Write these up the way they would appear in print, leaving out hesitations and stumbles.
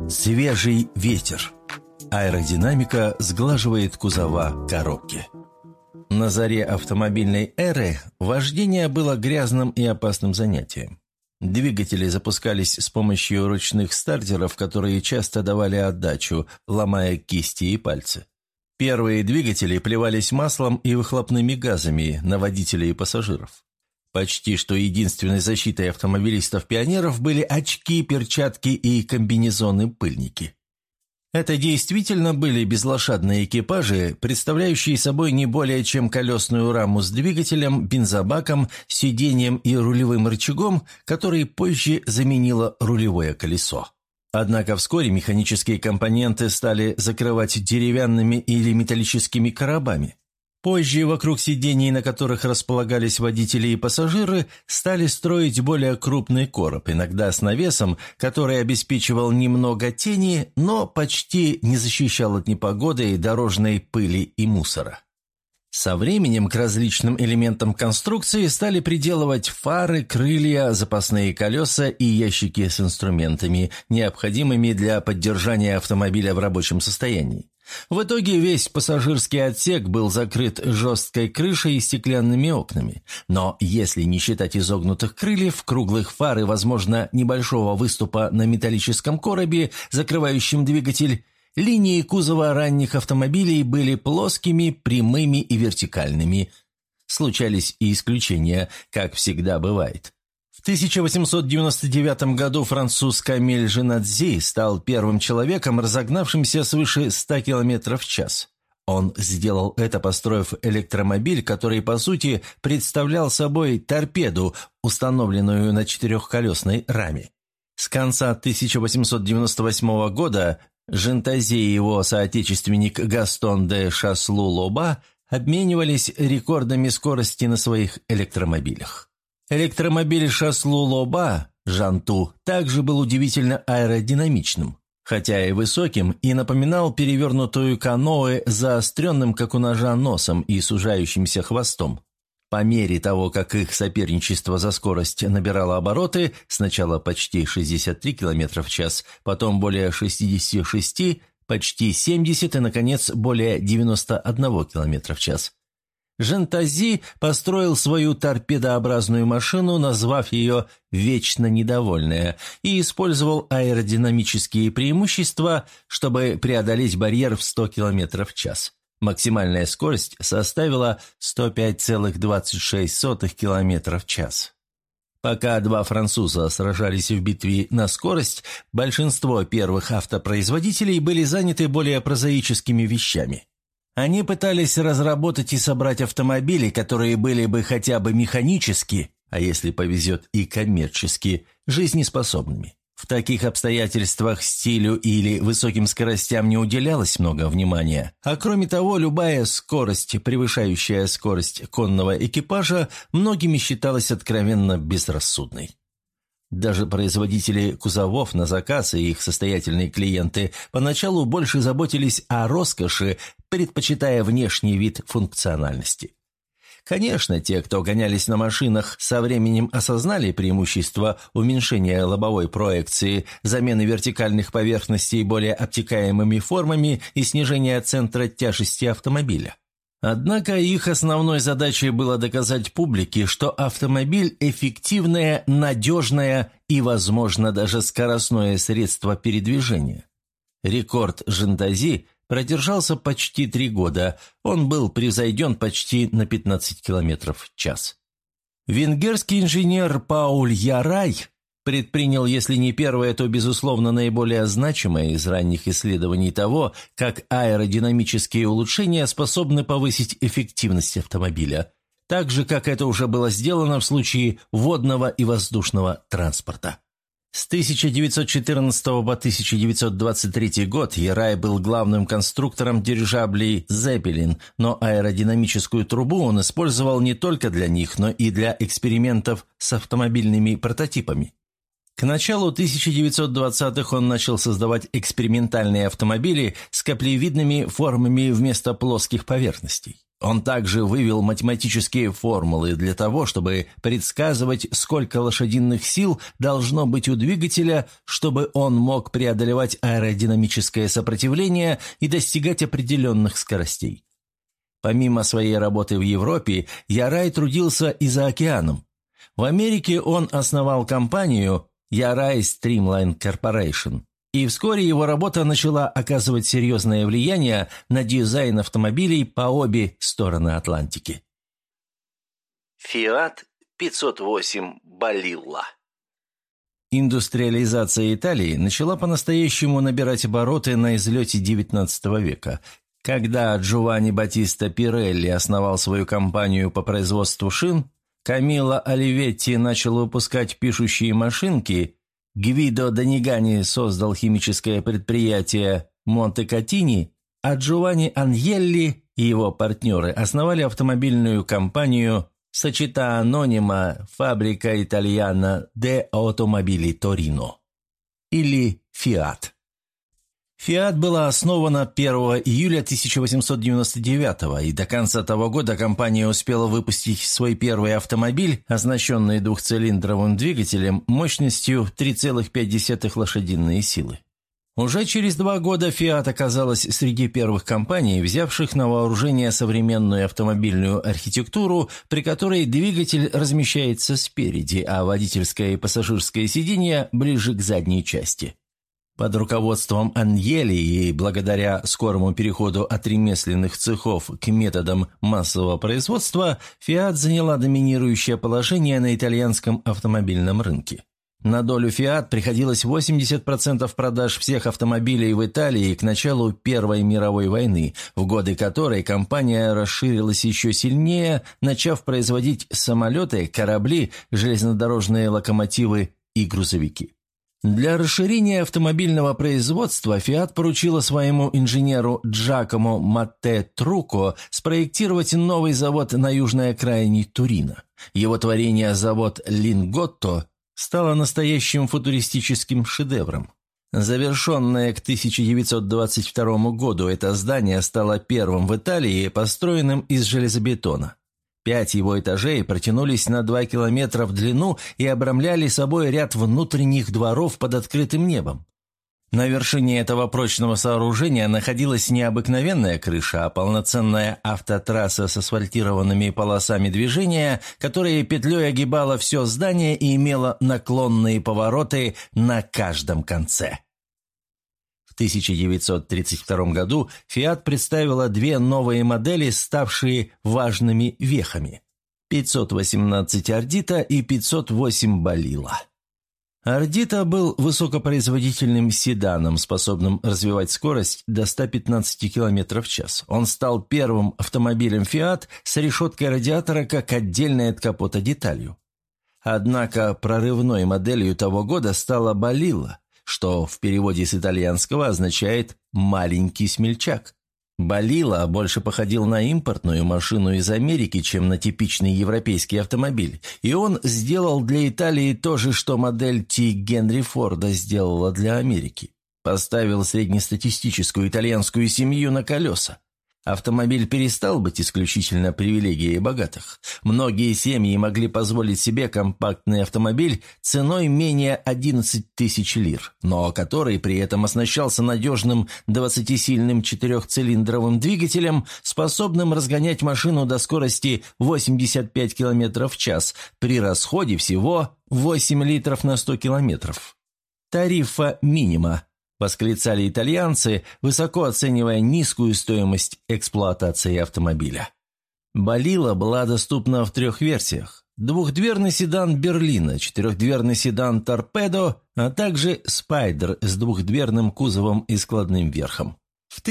Свежий ветер. Аэродинамика сглаживает кузова коробки. На заре автомобильной эры вождение было грязным и опасным занятием. Двигатели запускались с помощью ручных стартеров, которые часто давали отдачу, ломая кисти и пальцы. Первые двигатели плевались маслом и выхлопными газами на водителей и пассажиров. Почти что единственной защитой автомобилистов-пионеров были очки, перчатки и комбинезоны-пыльники. Это действительно были безлошадные экипажи, представляющие собой не более чем колесную раму с двигателем, бензобаком, сиденьем и рулевым рычагом, который позже заменило рулевое колесо. Однако вскоре механические компоненты стали закрывать деревянными или металлическими коробами. Позже вокруг сидений, на которых располагались водители и пассажиры, стали строить более крупный короб, иногда с навесом, который обеспечивал немного тени, но почти не защищал от непогоды, дорожной пыли и мусора. Со временем к различным элементам конструкции стали приделывать фары, крылья, запасные колеса и ящики с инструментами, необходимыми для поддержания автомобиля в рабочем состоянии. В итоге весь пассажирский отсек был закрыт жесткой крышей и стеклянными окнами. Но если не считать изогнутых крыльев, круглых фар и, возможно, небольшого выступа на металлическом коробе, закрывающем двигатель, линии кузова ранних автомобилей были плоскими, прямыми и вертикальными. Случались и исключения, как всегда бывает. В 1899 году француз Камиль Женадзи стал первым человеком, разогнавшимся свыше 100 км в час. Он сделал это, построив электромобиль, который, по сути, представлял собой торпеду, установленную на четырехколесной раме. С конца 1898 года Жентази и его соотечественник Гастон де Шаслу-Лоба обменивались рекордами скорости на своих электромобилях. Электромобиль Шаслу-Лоба, Жанту, также был удивительно аэродинамичным, хотя и высоким, и напоминал перевернутую каноэ с заостренным, как у ножа, носом и сужающимся хвостом. По мере того, как их соперничество за скорость набирало обороты, сначала почти 63 км в час, потом более 66, почти 70 и, наконец, более 91 км в час, Жентази построил свою торпедообразную машину, назвав ее «Вечно недовольная», и использовал аэродинамические преимущества, чтобы преодолеть барьер в 100 км в час. Максимальная скорость составила 105,26 км в час. Пока два француза сражались в битве на скорость, большинство первых автопроизводителей были заняты более прозаическими вещами. Они пытались разработать и собрать автомобили, которые были бы хотя бы механически, а если повезет и коммерчески, жизнеспособными. В таких обстоятельствах стилю или высоким скоростям не уделялось много внимания, а кроме того, любая скорость, превышающая скорость конного экипажа, многими считалась откровенно безрассудной. Даже производители кузовов на заказ и их состоятельные клиенты поначалу больше заботились о роскоши, предпочитая внешний вид функциональности. Конечно, те, кто гонялись на машинах, со временем осознали преимущество уменьшения лобовой проекции, замены вертикальных поверхностей более обтекаемыми формами и снижения центра тяжести автомобиля. Однако их основной задачей было доказать публике, что автомобиль – эффективное, надежное и, возможно, даже скоростное средство передвижения. Рекорд Жентази продержался почти 3 года, он был превзойден почти на 15 км в час. Венгерский инженер Пауль Ярай предпринял, если не первое, то, безусловно, наиболее значимое из ранних исследований того, как аэродинамические улучшения способны повысить эффективность автомобиля, так же, как это уже было сделано в случае водного и воздушного транспорта. С 1914 по 1923 год Ярай был главным конструктором дирижаблей «Зеппелин», но аэродинамическую трубу он использовал не только для них, но и для экспериментов с автомобильными прототипами. К началу 1920-х он начал создавать экспериментальные автомобили с каплевидными формами вместо плоских поверхностей. Он также вывел математические формулы для того, чтобы предсказывать, сколько лошадиных сил должно быть у двигателя, чтобы он мог преодолевать аэродинамическое сопротивление и достигать определенных скоростей. Помимо своей работы в Европе, Ярай трудился и за океаном. В Америке он основал компанию Yarai Streamline Corporation, и вскоре его работа начала оказывать серьезное влияние на дизайн автомобилей по обе стороны Атлантики. Fiat 508 Balilla. Индустриализация Италии начала по-настоящему набирать обороты на излете XIX века, когда Джованни Баттиста Пирелли основал свою компанию по производству шин, Камило Оливетти начал выпускать пишущие машинки, Гвидо Донигани создал химическое предприятие Монте-Катини, а Джованни Аньелли и его партнеры основали автомобильную компанию Società Anonima Fabbrica Italiana de Automobili Torino, или «Фиат». «Фиат» была основана 1 июля 1899 и до конца того года компания успела выпустить свой первый автомобиль, оснащенный двухцилиндровым двигателем мощностью 3,5 лошадиные силы. Уже через 2 года «Фиат» оказалась среди первых компаний, взявших на вооружение современную автомобильную архитектуру, при которой двигатель размещается спереди, а водительское и пассажирское сиденья ближе к задней части. Под руководством Аньелли и благодаря скорому переходу от ремесленных цехов к методам массового производства, «Фиат» заняла доминирующее положение на итальянском автомобильном рынке. На долю «Фиат» приходилось 80% продаж всех автомобилей в Италии к началу Первой мировой войны, в годы которой компания расширилась еще сильнее, начав производить самолеты, корабли, железнодорожные локомотивы и грузовики. Для расширения автомобильного производства «Фиат» поручила своему инженеру Джакомо Матте Труко спроектировать новый завод на южной окраине Турина. Его творение, завод «Линготто», стало настоящим футуристическим шедевром. Завершенное к 1922 году это здание стало первым в Италии, построенным из железобетона. 5 его этажей протянулись на 2 километра в длину и обрамляли собой ряд внутренних дворов под открытым небом. На вершине этого прочного сооружения находилась не обыкновенная крыша, а полноценная автотрасса с асфальтированными полосами движения, которая петлей огибала все здание и имела наклонные повороты на каждом конце. В 1932 году «Фиат» представила 2 новые модели, ставшие важными вехами – 518 «Ардита» и 508 «Балила». «Ардита» был высокопроизводительным седаном, способным развивать скорость до 115 км в час. Он стал первым автомобилем «Фиат» с решеткой радиатора как отдельной от капота деталью. Однако прорывной моделью того года стала «Балила», что в переводе с итальянского означает «маленький смельчак». Балила больше походил на импортную машину из Америки, чем на типичный европейский автомобиль, и он сделал для Италии то же, что модель Т. Генри Форда сделала для Америки. Поставил среднестатистическую итальянскую семью на колеса. Автомобиль перестал быть исключительно привилегией богатых. Многие семьи могли позволить себе компактный автомобиль ценой менее 11 тысяч лир, но который при этом оснащался надежным 20-сильным 4-цилиндровым двигателем, способным разгонять машину до скорости 85 км в час при расходе всего 8 литров на 100 километров. Тарифа минима. Восклицали итальянцы, высоко оценивая низкую стоимость эксплуатации автомобиля. Балила была доступна в 3 версиях. 2-дверный седан «Берлина», 4-дверный седан «Торпедо», а также «Спайдер» с 2-дверным кузовом и складным верхом. В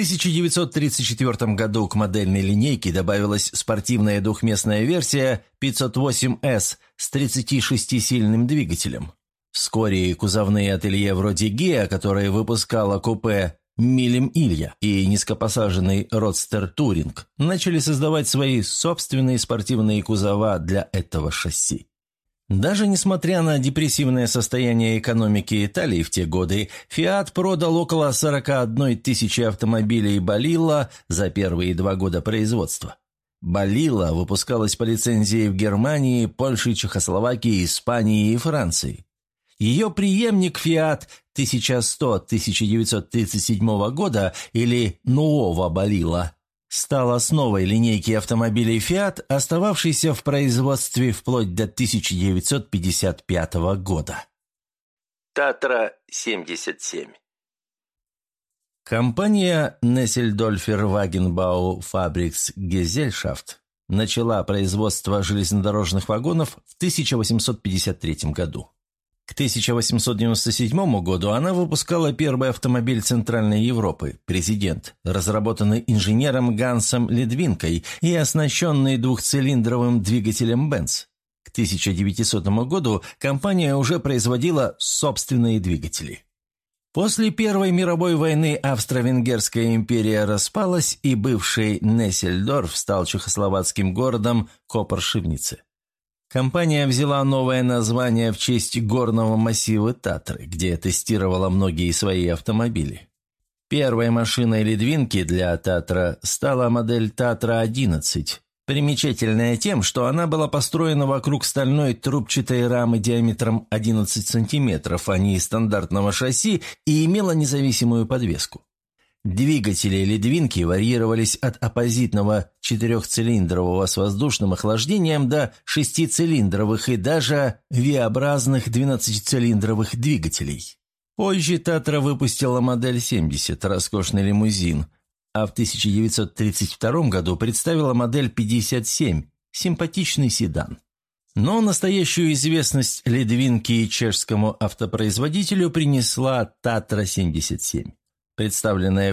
1934 году к модельной линейке добавилась спортивная двухместная версия 508S с 36-сильным двигателем. Вскоре кузовные ателье вроде «Геа», которое выпускало купе «Милем Илья» и низкопосаженный «Родстер Туринг», начали создавать свои собственные спортивные кузова для этого шасси. Даже несмотря на депрессивное состояние экономики Италии в те годы, «Фиат» продал около 41 тысячи автомобилей «Балила» за первые 2 года производства. Балила выпускалась по лицензии в Германии, Польше, Чехословакии, Испании и Франции. Ее преемник Fiat 1100 1937 года или Nuova Balilla стал основой линейки автомобилей Fiat, остававшейся в производстве вплоть до 1955 года. Татра 77. Компания Nesseldorfer Wagenbau Fabrics Gesellschaft начала производство железнодорожных вагонов в 1853 году. К 1897 году она выпускала первый автомобиль Центральной Европы «Президент», разработанный инженером Гансом Ледвинкой и оснащенный двухцилиндровым двигателем Benz. К 1900 году компания уже производила собственные двигатели. После Первой мировой войны Австро-Венгерская империя распалась, и бывший Нессельдорф стал чехословацким городом Копаршивнице. Компания взяла новое название в честь горного массива Татры, где тестировала многие свои автомобили. Первой машиной Ледвинки для Татра стала модель Татра-11, примечательная тем, что она была построена вокруг стальной трубчатой рамы диаметром 11 см, а не стандартного шасси, и имела независимую подвеску. Двигатели Ледвинки варьировались от оппозитного 4-цилиндрового с воздушным охлаждением до 6-цилиндровых и даже V-образных 12-цилиндровых двигателей. Позже Татра выпустила модель 70, роскошный лимузин, а в 1932 году представила модель 57, симпатичный седан. Но настоящую известность Ледвинки чешскому автопроизводителю принесла Татра 77. Представленная в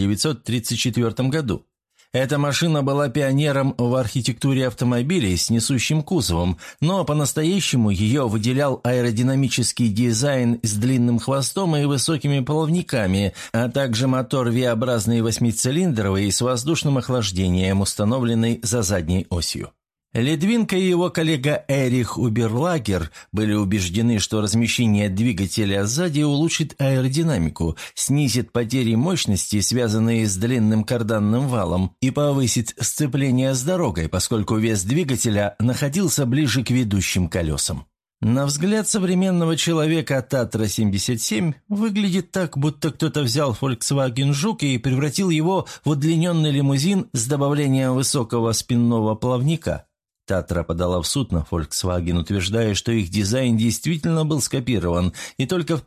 1934 году. Эта машина была пионером в архитектуре автомобилей с несущим кузовом, но по-настоящему ее выделял аэродинамический дизайн с длинным хвостом и высокими плавниками, а также мотор V-образный 8-цилиндровый с воздушным охлаждением, установленный за задней осью. Ледвинка и его коллега Эрих Уберлагер были убеждены, что размещение двигателя сзади улучшит аэродинамику, снизит потери мощности, связанные с длинным карданным валом, и повысит сцепление с дорогой, поскольку вес двигателя находился ближе к ведущим колесам. На взгляд современного человека Татра 77 выглядит так, будто кто-то взял Volkswagen Жук и превратил его в удлиненный лимузин с добавлением высокого спинного плавника. Татра подала в суд на Volkswagen, утверждая, что их дизайн действительно был скопирован, и только в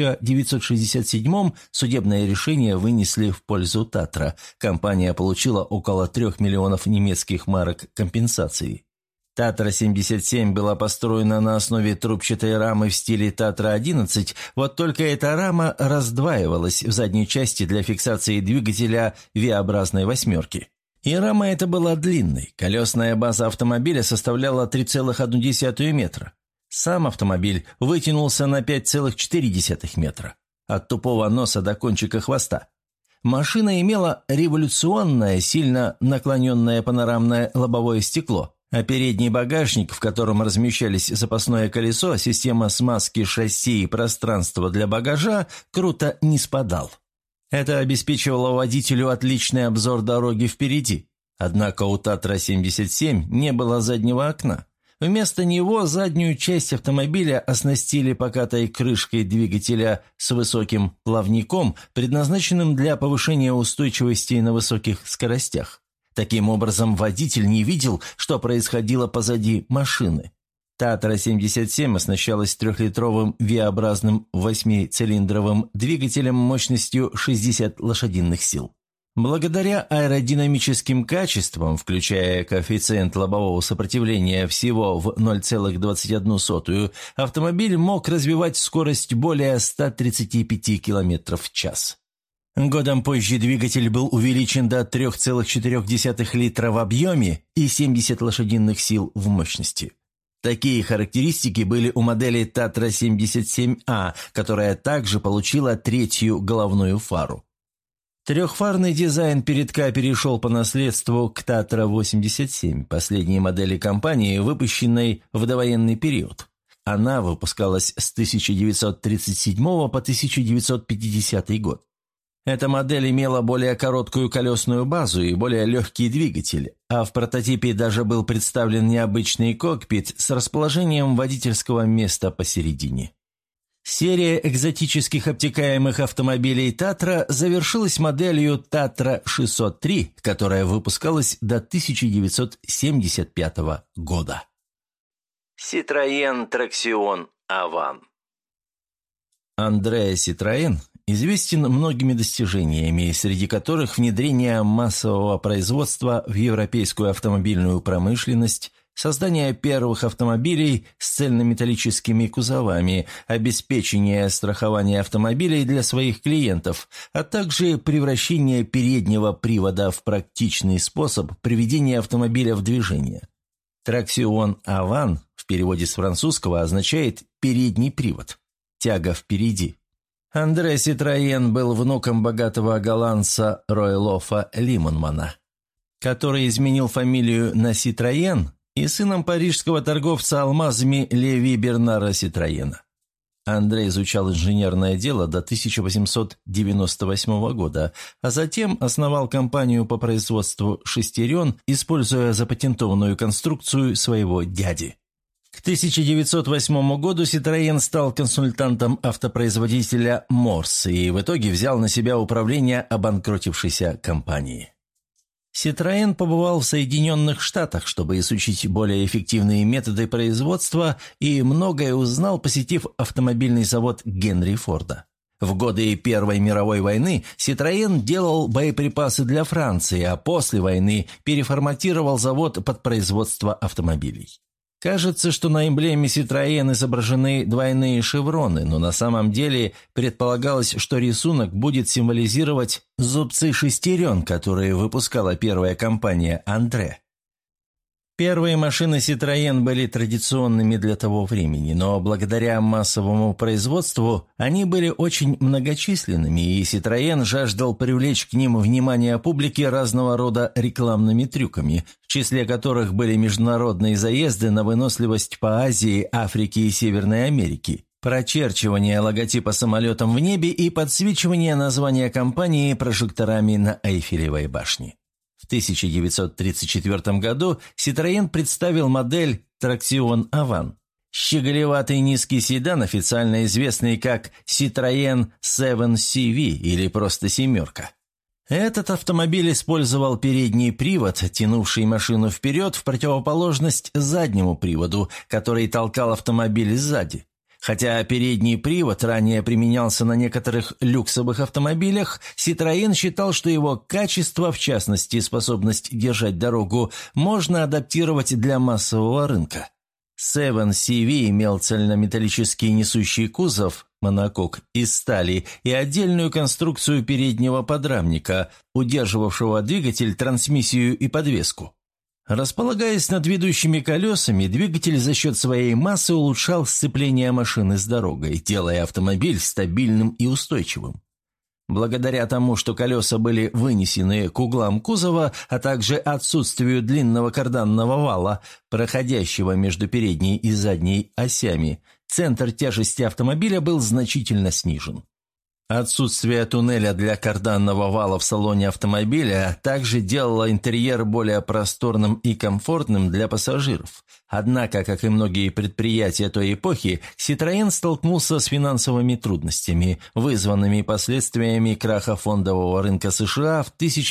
1967-м судебное решение вынесли в пользу Татра. Компания получила около 3 миллионов немецких марок компенсации. Татра-77 была построена на основе трубчатой рамы в стиле Татра-11, вот только эта рама раздваивалась в задней части для фиксации двигателя V-образной восьмерки. И рама эта была длинной, колесная база автомобиля составляла 3,1 метра. Сам автомобиль вытянулся на 5,4 метра, от тупого носа до кончика хвоста. Машина имела революционное, сильно наклоненное панорамное лобовое стекло, а передний багажник, в котором размещались запасное колесо, система смазки шасси и пространство для багажа, круто не спадал. Это обеспечивало водителю отличный обзор дороги впереди. Однако у Татра-77 не было заднего окна. Вместо него заднюю часть автомобиля оснастили покатой крышкой двигателя с высоким плавником, предназначенным для повышения устойчивости на высоких скоростях. Таким образом, водитель не видел, что происходило позади машины. Татра-77 оснащалась 3-литровым V-образным 8-цилиндровым двигателем мощностью 60 лошадиных сил. Благодаря аэродинамическим качествам, включая коэффициент лобового сопротивления всего в 0,21, автомобиль мог развивать скорость более 135 км в час. Годом позже двигатель был увеличен до 3,4 литра в объеме и 70 лошадиных сил в мощности. Такие характеристики были у модели Татра-77А, которая также получила 3-ю головную фару. Трехфарный дизайн передка перешел по наследству к Татра-87, последней модели компании, выпущенной в довоенный период. Она выпускалась с 1937 по 1950 год. Эта модель имела более короткую колесную базу и более легкий двигатель, а в прототипе даже был представлен необычный кокпит с расположением водительского места посередине. Серия экзотических обтекаемых автомобилей «Татра» завершилась моделью «Татра 603», которая выпускалась до 1975 года. Citroën Traxion Avant. Андре Citroën известен многими достижениями, среди которых внедрение массового производства в европейскую автомобильную промышленность, создание первых автомобилей с цельнометаллическими кузовами, обеспечение страхования автомобилей для своих клиентов, а также превращение переднего привода в практичный способ приведения автомобиля в движение. Traxion Avant в переводе с французского означает «передний привод», «тяга впереди». Андре Citroën был внуком богатого голландца Роэлофа Лимонмана, который изменил фамилию на Citroën, и сыном парижского торговца алмазами Леви Бернара Citroën. Андре изучал инженерное дело до 1898 года, а затем основал компанию по производству шестерен, используя запатентованную конструкцию своего дяди. К 1908 году Citroën стал консультантом автопроизводителя Морс и в итоге взял на себя управление обанкротившейся компанией. Citroën побывал в Соединенных Штатах, чтобы изучить более эффективные методы производства, и многое узнал, посетив автомобильный завод Генри Форда. В годы Первой мировой войны Citroën делал боеприпасы для Франции, а после войны переформатировал завод под производство автомобилей. Кажется, что на эмблеме Citroën изображены двойные шевроны, но на самом деле предполагалось, что рисунок будет символизировать зубцы шестерен, которые выпускала первая компания «Андре». Первые машины Citroën были традиционными для того времени, но благодаря массовому производству они были очень многочисленными, и Citroën жаждал привлечь к ним внимание публики разного рода рекламными трюками, в числе которых были международные заезды на выносливость по Азии, Африке и Северной Америке, прочерчивание логотипа самолетом в небе и подсвечивание названия компании прожекторами на Эйфелевой башне. В 1934 году Citroën представил модель Traxion Avant. Щеголеватый низкий седан, официально известный как Citroën 7CV или просто «семерка». Этот автомобиль использовал передний привод, тянувший машину вперед в противоположность заднему приводу, который толкал автомобиль сзади. Хотя передний привод ранее применялся на некоторых люксовых автомобилях, Citroën считал, что его качество, в частности способность держать дорогу, можно адаптировать для массового рынка. 7CV имел цельнометаллический несущий кузов, монокок, из стали и отдельную конструкцию переднего подрамника, удерживавшего двигатель, трансмиссию и подвеску. Располагаясь над ведущими колесами, двигатель за счет своей массы улучшал сцепление машины с дорогой, делая автомобиль стабильным и устойчивым. Благодаря тому, что колеса были вынесены к углам кузова, а также отсутствию длинного карданного вала, проходящего между передней и задней осями, центр тяжести автомобиля был значительно снижен. Отсутствие туннеля для карданного вала в салоне автомобиля также делало интерьер более просторным и комфортным для пассажиров. Однако, как и многие предприятия той эпохи, Citroën столкнулся с финансовыми трудностями, вызванными последствиями краха фондового рынка США в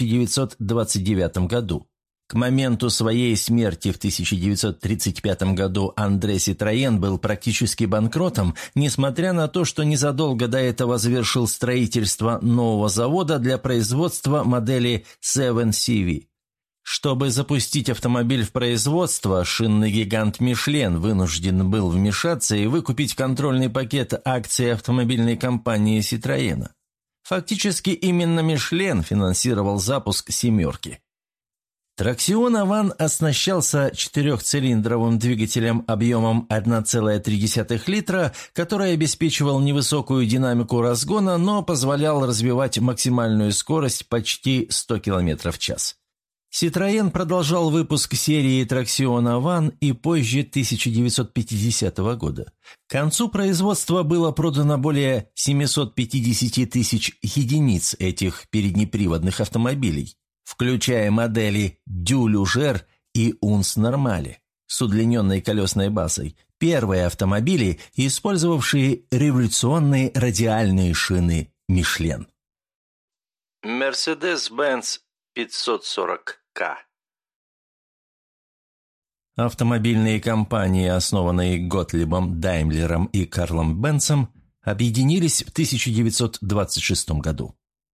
1929 году. К моменту своей смерти в 1935 году Андре Citroën был практически банкротом, несмотря на то, что незадолго до этого завершил строительство нового завода для производства модели 7CV. Чтобы запустить автомобиль в производство, шинный гигант Michelin вынужден был вмешаться и выкупить контрольный пакет акций автомобильной компании Citroën. Фактически именно Michelin финансировал запуск «семерки». Traxion Avant оснащался четырехцилиндровым двигателем объемом 1,3 литра, который обеспечивал невысокую динамику разгона, но позволял развивать максимальную скорость почти 100 км в час. Citroën продолжал выпуск серии Traxiona One и позже 1950 года. К концу производства было продано более 750 тысяч единиц этих переднеприводных автомобилей, включая модели Дю-Люжер и Унс Нормале с удлиненной колесной базой, первые автомобили, использовавшие революционные радиальные шины Мишлен. Mercedes-Benz 540К. Автомобильные компании, основанные Готлибом Даймлером и Карлом Бенцем, объединились в 1926 году.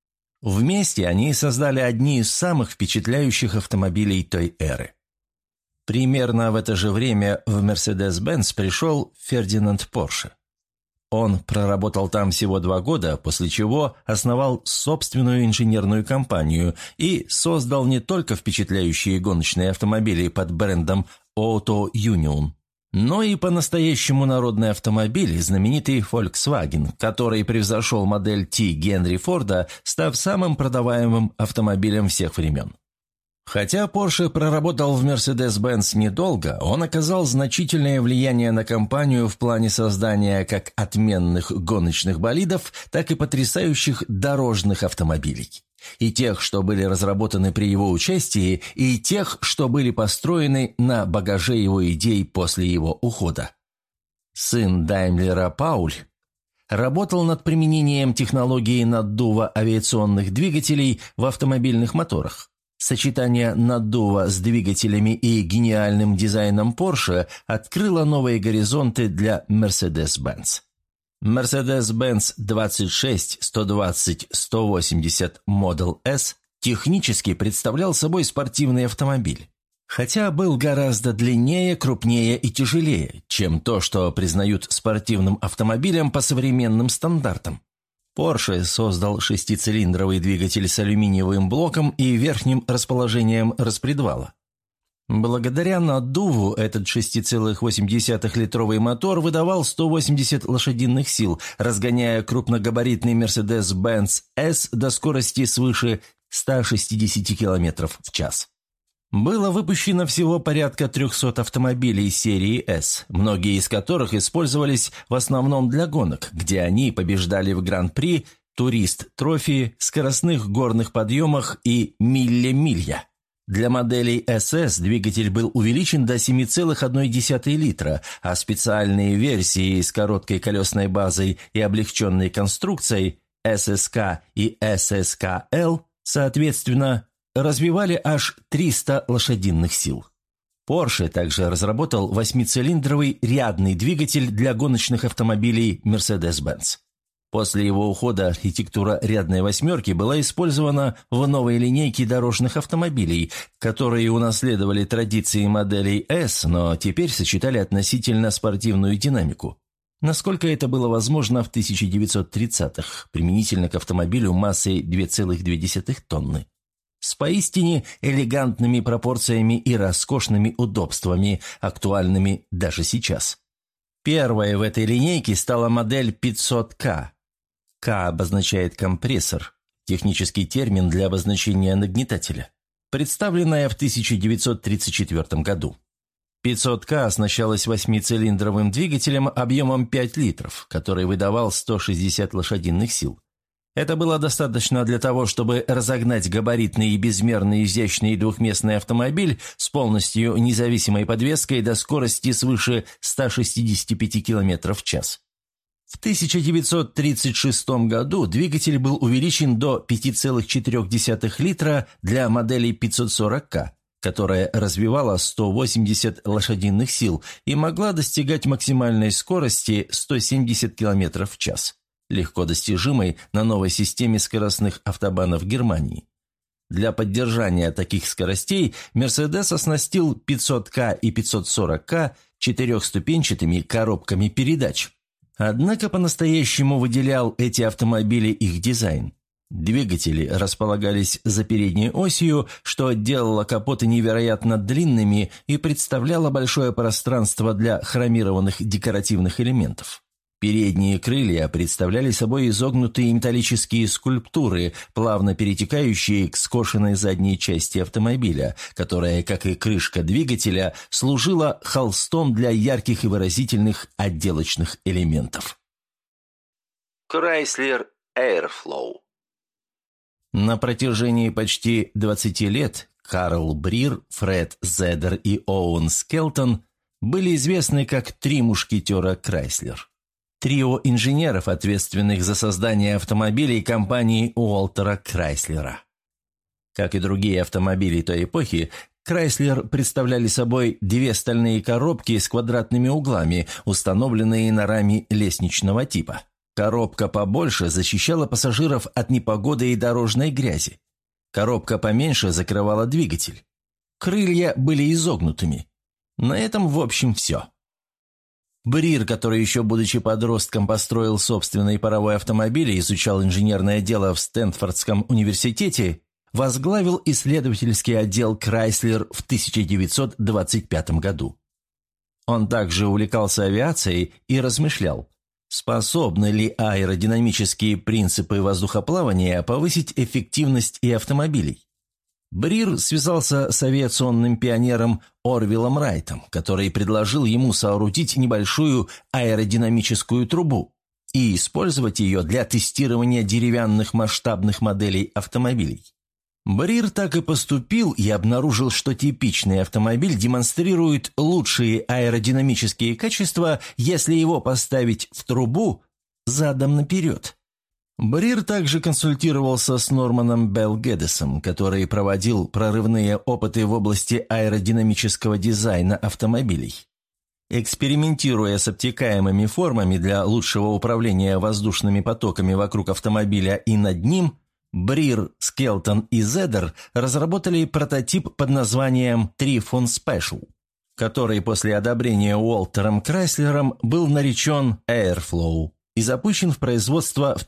Вместе они создали одни из самых впечатляющих автомобилей той эры. Примерно в это же время в Mercedes-Benz пришел Фердинанд Порше. Он проработал там всего 2 года, после чего основал собственную инженерную компанию и создал не только впечатляющие гоночные автомобили под брендом Auto Union, но и по-настоящему народный автомобиль, знаменитый Volkswagen, который превзошел модель T Генри Форда, став самым продаваемым автомобилем всех времен. Хотя Порше проработал в Mercedes-Benz недолго, он оказал значительное влияние на компанию в плане создания как отменных гоночных болидов, так и потрясающих дорожных автомобилей. И тех, что были разработаны при его участии, и тех, что были построены на багаже его идей после его ухода. Сын Даймлера Пауль работал над применением технологии наддува авиационных двигателей в автомобильных моторах. Сочетание наддува с двигателями и гениальным дизайном Porsche открыло новые горизонты для Mercedes-Benz. Mercedes-Benz 26, 120, 180 Model S технически представлял собой спортивный автомобиль, хотя был гораздо длиннее, крупнее и тяжелее, чем то, что признают спортивным автомобилем по современным стандартам. Porsche создал 6-цилиндровый двигатель с алюминиевым блоком и верхним расположением распредвала. Благодаря наддуву этот 6,8-литровый мотор выдавал 180 лошадиных сил, разгоняя крупногабаритный Mercedes-Benz S до скорости свыше 160 км в час. Было выпущено всего порядка 300 автомобилей серии S, многие из которых использовались в основном для гонок, где они побеждали в Гран-при, Турист-трофи, скоростных горных подъемах и милля-милья. Для моделей SS двигатель был увеличен до 7,1 литра, а специальные версии с короткой колесной базой и облегченной конструкцией SSK и SSKL, соответственно, развивали аж 300 лошадиных сил. Porsche также разработал 8-цилиндровый рядный двигатель для гоночных автомобилей Mercedes-Benz. После его ухода архитектура рядной восьмерки была использована в новой линейке дорожных автомобилей, которые унаследовали традиции моделей S, но теперь сочетали относительно спортивную динамику. Насколько это было возможно в 1930-х, применительно к автомобилю массой 2,2 тонны. С поистине элегантными пропорциями и роскошными удобствами, актуальными даже сейчас. Первой в этой линейке стала модель 500К. К обозначает компрессор, технический термин для обозначения нагнетателя, представленная в 1934 году. 500К оснащалась 8-цилиндровым двигателем объемом 5 литров, который выдавал 160 лошадиных сил. Это было достаточно для того, чтобы разогнать габаритный и безмерно изящный двухместный автомобиль с полностью независимой подвеской до скорости свыше 165 км в час. В 1936 году двигатель был увеличен до 5,4 литра для модели 540К, которая развивала 180 лошадиных сил и могла достигать максимальной скорости 170 км в час, легко достижимой на новой системе скоростных автобанов Германии. Для поддержания таких скоростей Mercedes оснастил 500К и 540К 4-ступенчатыми коробками передач. Однако по-настоящему выделял эти автомобили их дизайн. Двигатели располагались за передней осью, что делало капоты невероятно длинными и представляло большое пространство для хромированных декоративных элементов. Передние крылья представляли собой изогнутые металлические скульптуры, плавно перетекающие к скошенной задней части автомобиля, которая, как и крышка двигателя, служила холстом для ярких и выразительных отделочных элементов. Chrysler Airflow. На протяжении почти 20 лет Карл Брир, Фред Зедер и Оуэн Скелтон были известны как «Три мушкетера Крайслер». Трио инженеров, ответственных за создание автомобилей компании Уолтера Крайслера. Как и другие автомобили той эпохи, Крайслер представляли собой две стальные коробки с квадратными углами, установленные на раме лестничного типа. Коробка побольше защищала пассажиров от непогоды и дорожной грязи. Коробка поменьше закрывала двигатель. Крылья были изогнутыми. На этом, в общем, все. Брир, который еще будучи подростком построил собственный паровой автомобиль и изучал инженерное дело в Стэнфордском университете, возглавил исследовательский отдел Chrysler в 1925 году. Он также увлекался авиацией и размышлял, способны ли аэродинамические принципы воздухоплавания повысить эффективность и автомобилей. Брир связался с авиационным пионером Орвиллом Райтом, который предложил ему соорудить небольшую аэродинамическую трубу и использовать ее для тестирования деревянных масштабных моделей автомобилей. Брир так и поступил и обнаружил, что типичный автомобиль демонстрирует лучшие аэродинамические качества, если его поставить в трубу задом наперед. Брир также консультировался с Норманом Белл Гэддесом, который проводил прорывные опыты в области аэродинамического дизайна автомобилей. Экспериментируя с обтекаемыми формами для лучшего управления воздушными потоками вокруг автомобиля и над ним, Брир, Скелтон и Зедер разработали прототип под названием Trifon Special, который после одобрения Уолтером Крайслером был наречен Airflow и запущен в производство в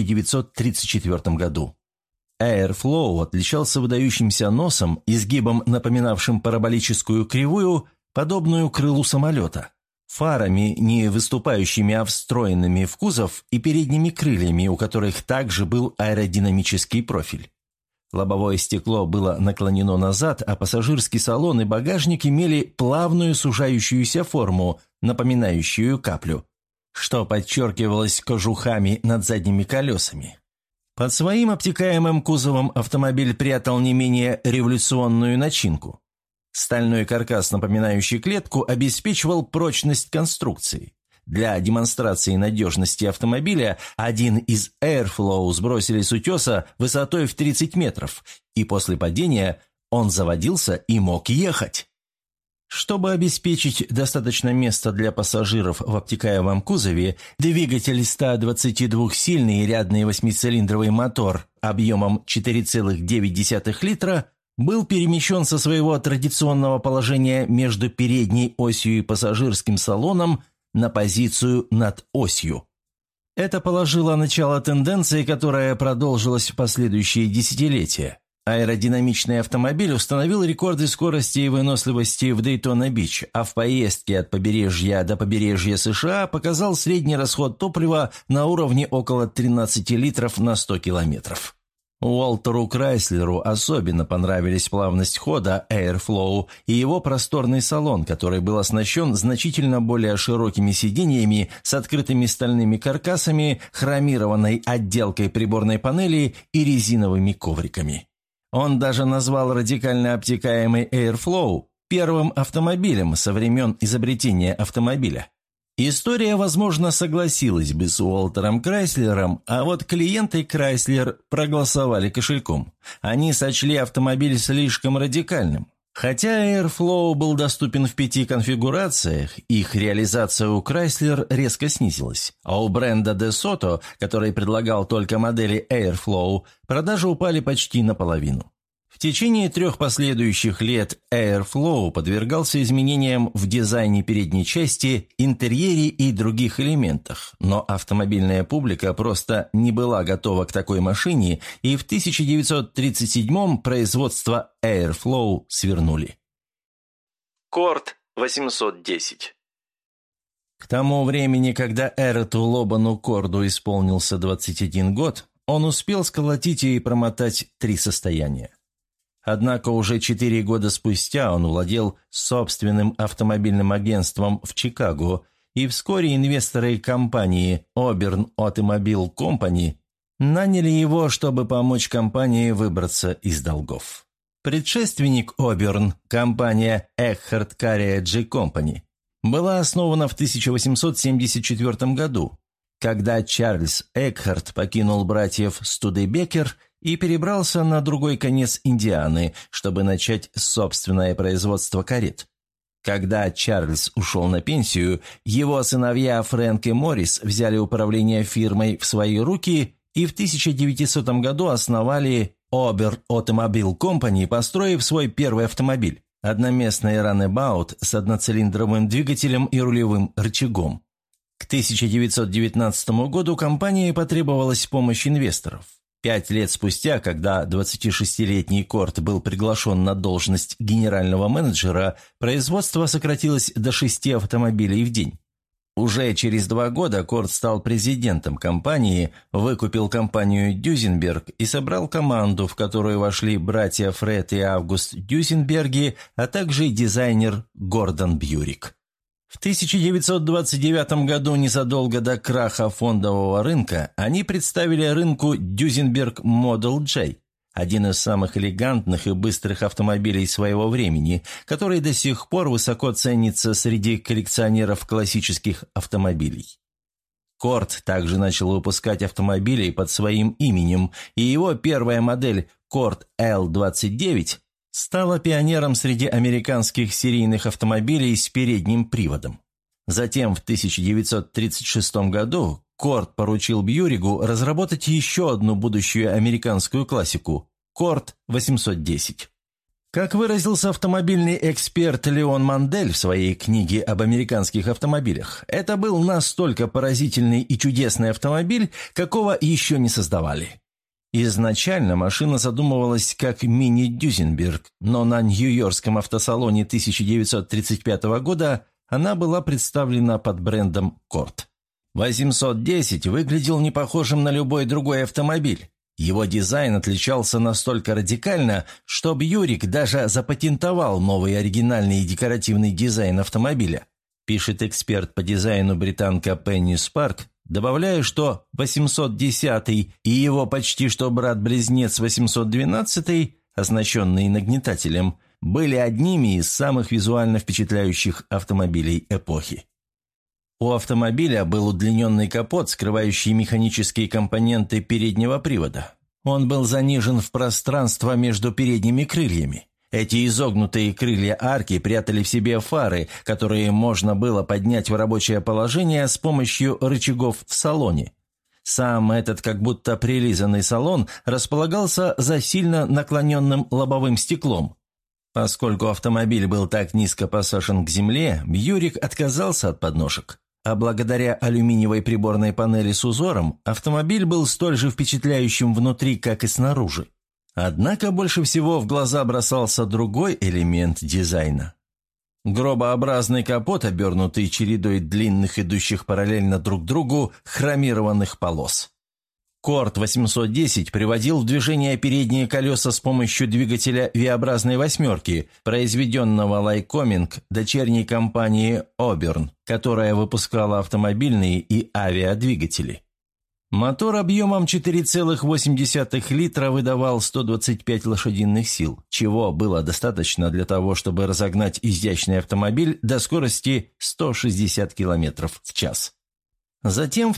1934 году. Airflow отличался выдающимся носом, изгибом, напоминавшим параболическую кривую, подобную крылу самолета, фарами, не выступающими, а встроенными в кузов, и передними крыльями, у которых также был аэродинамический профиль. Лобовое стекло было наклонено назад, а пассажирский салон и багажник имели плавную сужающуюся форму, напоминающую каплю, что подчеркивалось кожухами над задними колесами. Под своим обтекаемым кузовом автомобиль прятал не менее революционную начинку. Стальной каркас, напоминающий клетку, обеспечивал прочность конструкции. Для демонстрации надежности автомобиля один из Airflow сбросили с утеса высотой в 30 метров, и после падения он заводился и мог ехать. Чтобы обеспечить достаточно места для пассажиров в обтекаемом кузове, двигатель 122-сильный рядный 8-цилиндровый мотор объемом 4,9 литра был перемещен со своего традиционного положения между передней осью и пассажирским салоном на позицию над осью. Это положило начало тенденции, которая продолжилась в последующие десятилетия. Аэродинамичный автомобиль установил рекорды скорости и выносливости в Дейтона-Бич, а в поездке от побережья до побережья США показал средний расход топлива на уровне около 13 литров на 100 километров. Уолтеру Крайслеру особенно понравились плавность хода Airflow и его просторный салон, который был оснащен значительно более широкими сиденьями с открытыми стальными каркасами, хромированной отделкой приборной панели и резиновыми ковриками. Он даже назвал радикально обтекаемый Airflow первым автомобилем со времен изобретения автомобиля. История, возможно, согласилась бы с Уолтером Крайслером, а вот клиенты Крайслер проголосовали кошельком. Они сочли автомобиль слишком радикальным. Хотя Airflow был доступен в 5 конфигурациях, их реализация у Chrysler резко снизилась, а у бренда DeSoto, который предлагал только модели Airflow, продажи упали почти наполовину. В течение 3 последующих лет Airflow подвергался изменениям в дизайне передней части, интерьере и других элементах, но автомобильная публика просто не была готова к такой машине, и в 1937-м производство Airflow свернули. Корт 810. К тому времени, когда Эроту Лобану Корду исполнился 21 год, он успел сколотить и промотать 3 состояния. Однако уже 4 года спустя он владел собственным автомобильным агентством в Чикаго, и вскоре инвесторы компании Auburn Automobile Company наняли его, чтобы помочь компании выбраться из долгов. Предшественник Auburn, компания Eckhart Carriage Company, была основана в 1874 году, когда Чарльз Экхарт покинул братьев Студебекер и перебрался на другой конец Индианы, чтобы начать собственное производство карет. Когда Чарльз ушел на пенсию, его сыновья Фрэнк и Моррис взяли управление фирмой в свои руки и в 1900 году основали Auburn Automobile Company, построив свой первый автомобиль – одноместный Runabout с одноцилиндровым двигателем и рулевым рычагом. К 1919 году компании потребовалась помощь инвесторов. 5 лет спустя, когда 26-летний Корт был приглашен на должность генерального менеджера, производство сократилось до 6 автомобилей в день. Уже через 2 года Корт стал президентом компании, выкупил компанию Дюзенберг и собрал команду, в которую вошли братья Фред и Август Дюзенберги, а также дизайнер Гордон Бьюрик. В 1929 году, незадолго до краха фондового рынка, они представили рынку Duesenberg Model J, один из самых элегантных и быстрых автомобилей своего времени, который до сих пор высоко ценится среди коллекционеров классических автомобилей. Корт также начал выпускать автомобили под своим именем, и его первая модель Корт L29 стала пионером среди американских серийных автомобилей с передним приводом. Затем в 1936 году Корт поручил Бьюригу разработать еще одну будущую американскую классику – Корт 810. Как выразился автомобильный эксперт Леон Мандель в своей книге об американских автомобилях, это был настолько поразительный и чудесный автомобиль, какого еще не создавали. Изначально машина задумывалась как мини-Дюзенберг, но на Нью-Йоркском автосалоне 1935 года она была представлена под брендом Корт. 810 выглядел не похожим на любой другой автомобиль. Его дизайн отличался настолько радикально, что Бьюрик даже запатентовал новый оригинальный и декоративный дизайн автомобиля, пишет эксперт по дизайну британка Пенни Спарк, добавляя, что 810 и его почти что брат-близнец 812, оснащенные нагнетателем, были одними из самых визуально впечатляющих автомобилей эпохи. У автомобиля был удлиненный капот, скрывающий механические компоненты переднего привода. Он был занижен в пространство между передними крыльями. Эти изогнутые крылья арки прятали в себе фары, которые можно было поднять в рабочее положение с помощью рычагов в салоне. Сам этот как будто прилизанный салон располагался за сильно наклоненным лобовым стеклом. Поскольку автомобиль был так низко посажен к земле, Бьюрик отказался от подножек. А благодаря алюминиевой приборной панели с узором, автомобиль был столь же впечатляющим внутри, как и снаружи. Однако больше всего в глаза бросался другой элемент дизайна. Гробообразный капот, обернутый чередой длинных, идущих параллельно друг другу, хромированных полос. Корт 810 приводил в движение передние колеса с помощью двигателя V-образной восьмерки, произведенного Lycoming, дочерней компании Auburn, которая выпускала автомобильные и авиадвигатели. Мотор объемом 4,8 литра выдавал 125 лошадиных сил, чего было достаточно для того, чтобы разогнать изящный автомобиль до скорости 160 км в час. Затем в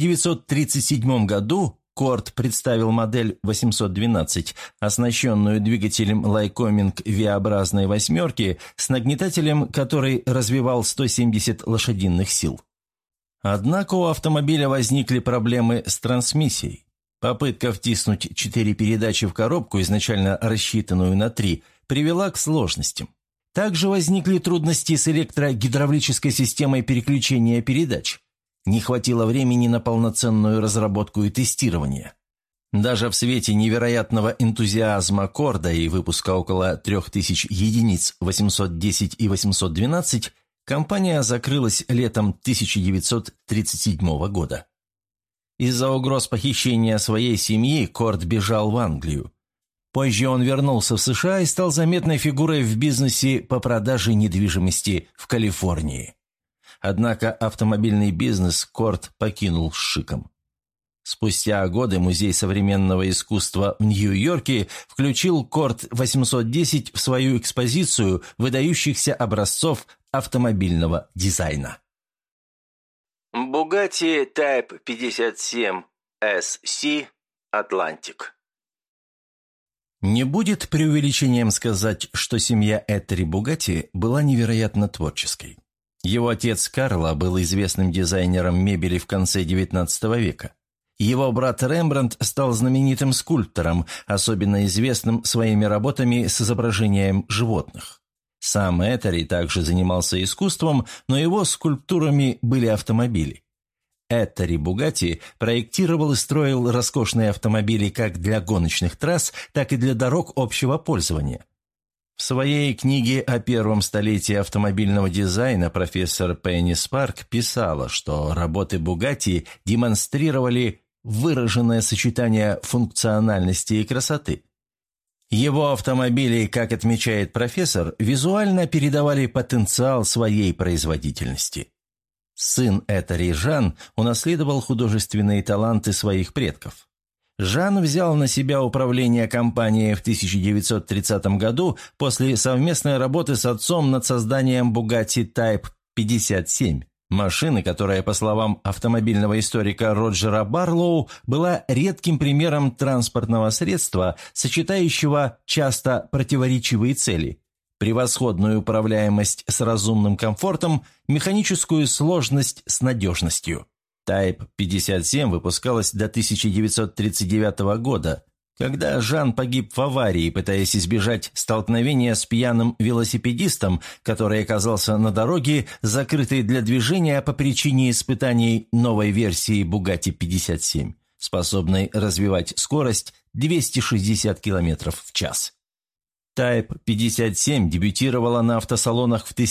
1937 году Корт представил модель 812, оснащенную двигателем Lycoming V-образной восьмерки с нагнетателем, который развивал 170 лошадиных сил. Однако у автомобиля возникли проблемы с трансмиссией. Попытка втиснуть 4 передачи в коробку, изначально рассчитанную на 3, привела к сложностям. Также возникли трудности с электрогидравлической системой переключения передач. Не хватило времени на полноценную разработку и тестирование. Даже в свете невероятного энтузиазма Корда и выпуска около 3000 единиц 810 и 812, Компания закрылась летом 1937 года. Из-за угроз похищения своей семьи Корт бежал в Англию. Позже он вернулся в США и стал заметной фигурой в бизнесе по продаже недвижимости в Калифорнии. Однако автомобильный бизнес Корт покинул с шиком. Спустя годы Музей современного искусства в Нью-Йорке включил Корт 810 в свою экспозицию выдающихся образцов автомобильного дизайна. Bugatti Type 57 SC Atlantic. Не будет преувеличением сказать, что семья Этери Бугатти была невероятно творческой. Его отец Карло был известным дизайнером мебели в конце XIX века. Его брат Рембрандт стал знаменитым скульптором, особенно известным своими работами с изображением животных. Сам Этери также занимался искусством, но его скульптурами были автомобили. Этери Бугатти проектировал и строил роскошные автомобили как для гоночных трасс, так и для дорог общего пользования. В своей книге о первом столетии автомобильного дизайна профессор Пенни Спарк писала, что работы Бугатти демонстрировали выраженное сочетание функциональности и красоты. Его автомобили, как отмечает профессор, визуально передавали потенциал своей производительности. Сын Этери Жан унаследовал художественные таланты своих предков. Жан взял на себя управление компанией в 1930 году после совместной работы с отцом над созданием Bugatti Type 57. Машины, которая, по словам автомобильного историка Роджера Барлоу, была редким примером транспортного средства, сочетающего часто противоречивые цели: превосходную управляемость с разумным комфортом, механическую сложность с надежностью. Type 57 выпускалась до 1939 года, когда Жан погиб в аварии, пытаясь избежать столкновения с пьяным велосипедистом, который оказался на дороге, закрытой для движения по причине испытаний новой версии Bugatti 57, способной развивать скорость 260 км в час. Type 57 дебютировала на автосалонах в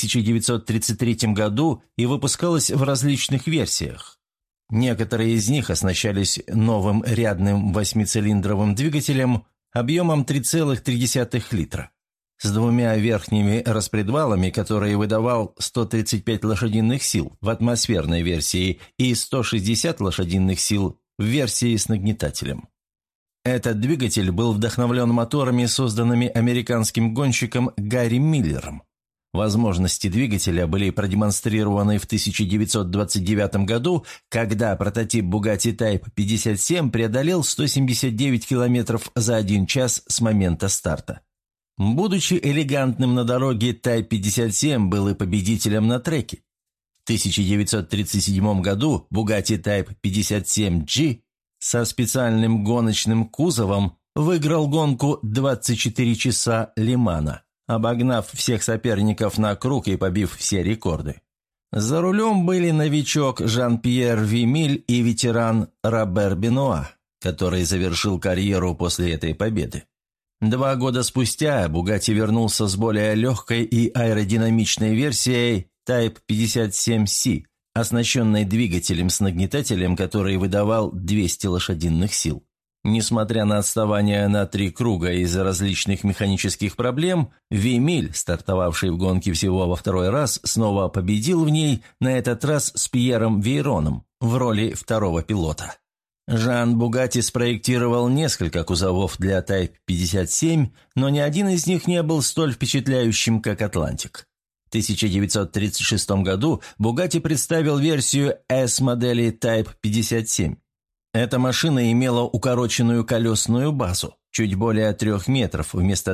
1933 году и выпускалась в различных версиях. Некоторые из них оснащались новым рядным 8-цилиндровым двигателем объемом 3,3 литра, с двумя верхними распредвалами, которые выдавал 135 лошадиных сил в атмосферной версии и 160 лошадиных сил в версии с нагнетателем. Этот двигатель был вдохновлен моторами, созданными американским гонщиком Гарри Миллером. Возможности двигателя были продемонстрированы в 1929 году, когда прототип Bugatti Type 57 преодолел 179 км за 1 час с момента старта. Будучи элегантным на дороге, Type 57 был и победителем на треке. В 1937 году Bugatti Type 57G со специальным гоночным кузовом выиграл гонку 24 часа Ле-Мана, обогнав всех соперников на круг и побив все рекорды. За рулем были новичок Жан-Пьер Вимиль и ветеран Робер Бенуа, который завершил карьеру после этой победы. 2 года спустя Бугатти вернулся с более легкой и аэродинамичной версией Type 57C, оснащенной двигателем с нагнетателем, который выдавал 200 лошадиных сил. Несмотря на отставание на 3 круга из-за различных механических проблем, Вимиль, стартовавший в гонке всего во 2-й раз, снова победил в ней, на этот раз с Пьером Вейроном в роли второго пилота. Жан Бугатти спроектировал несколько кузовов для Type 57, но ни один из них не был столь впечатляющим, как Атлантик. В 1936 году Бугатти представил версию S-модели Type 57. Эта машина имела укороченную колесную базу, чуть более 3 метров вместо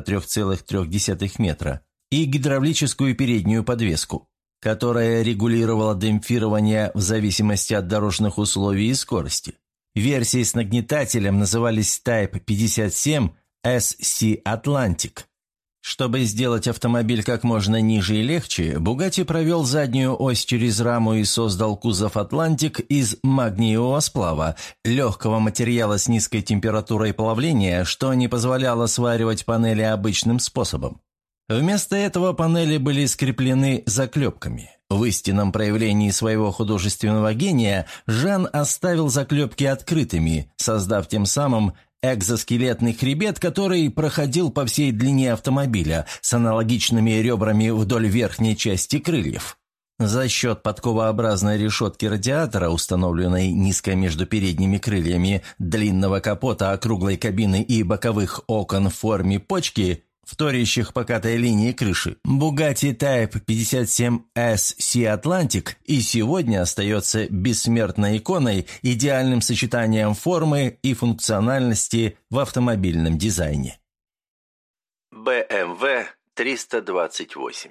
3,3 метра, и гидравлическую переднюю подвеску, которая регулировала демпфирование в зависимости от дорожных условий и скорости. Версии с нагнетателем назывались Type 57 SC Atlantic. Чтобы сделать автомобиль как можно ниже и легче, Бугатти провел заднюю ось через раму и создал кузов «Атлантик» из магниевого сплава, легкого материала с низкой температурой плавления, что не позволяло сваривать панели обычным способом. Вместо этого панели были скреплены заклепками. В истинном проявлении своего художественного гения Жан оставил заклепки открытыми, создав тем самым экзоскелетный хребет, который проходил по всей длине автомобиля с аналогичными ребрами вдоль верхней части крыльев. За счет подковообразной решетки радиатора, установленной низко между передними крыльями, длинного капота, округлой кабины и боковых окон в форме почки, вторящих покатой линии крыши, Bugatti Type 57S Sea Atlantic и сегодня остается бессмертной иконой, идеальным сочетанием формы и функциональности в автомобильном дизайне. BMW 328.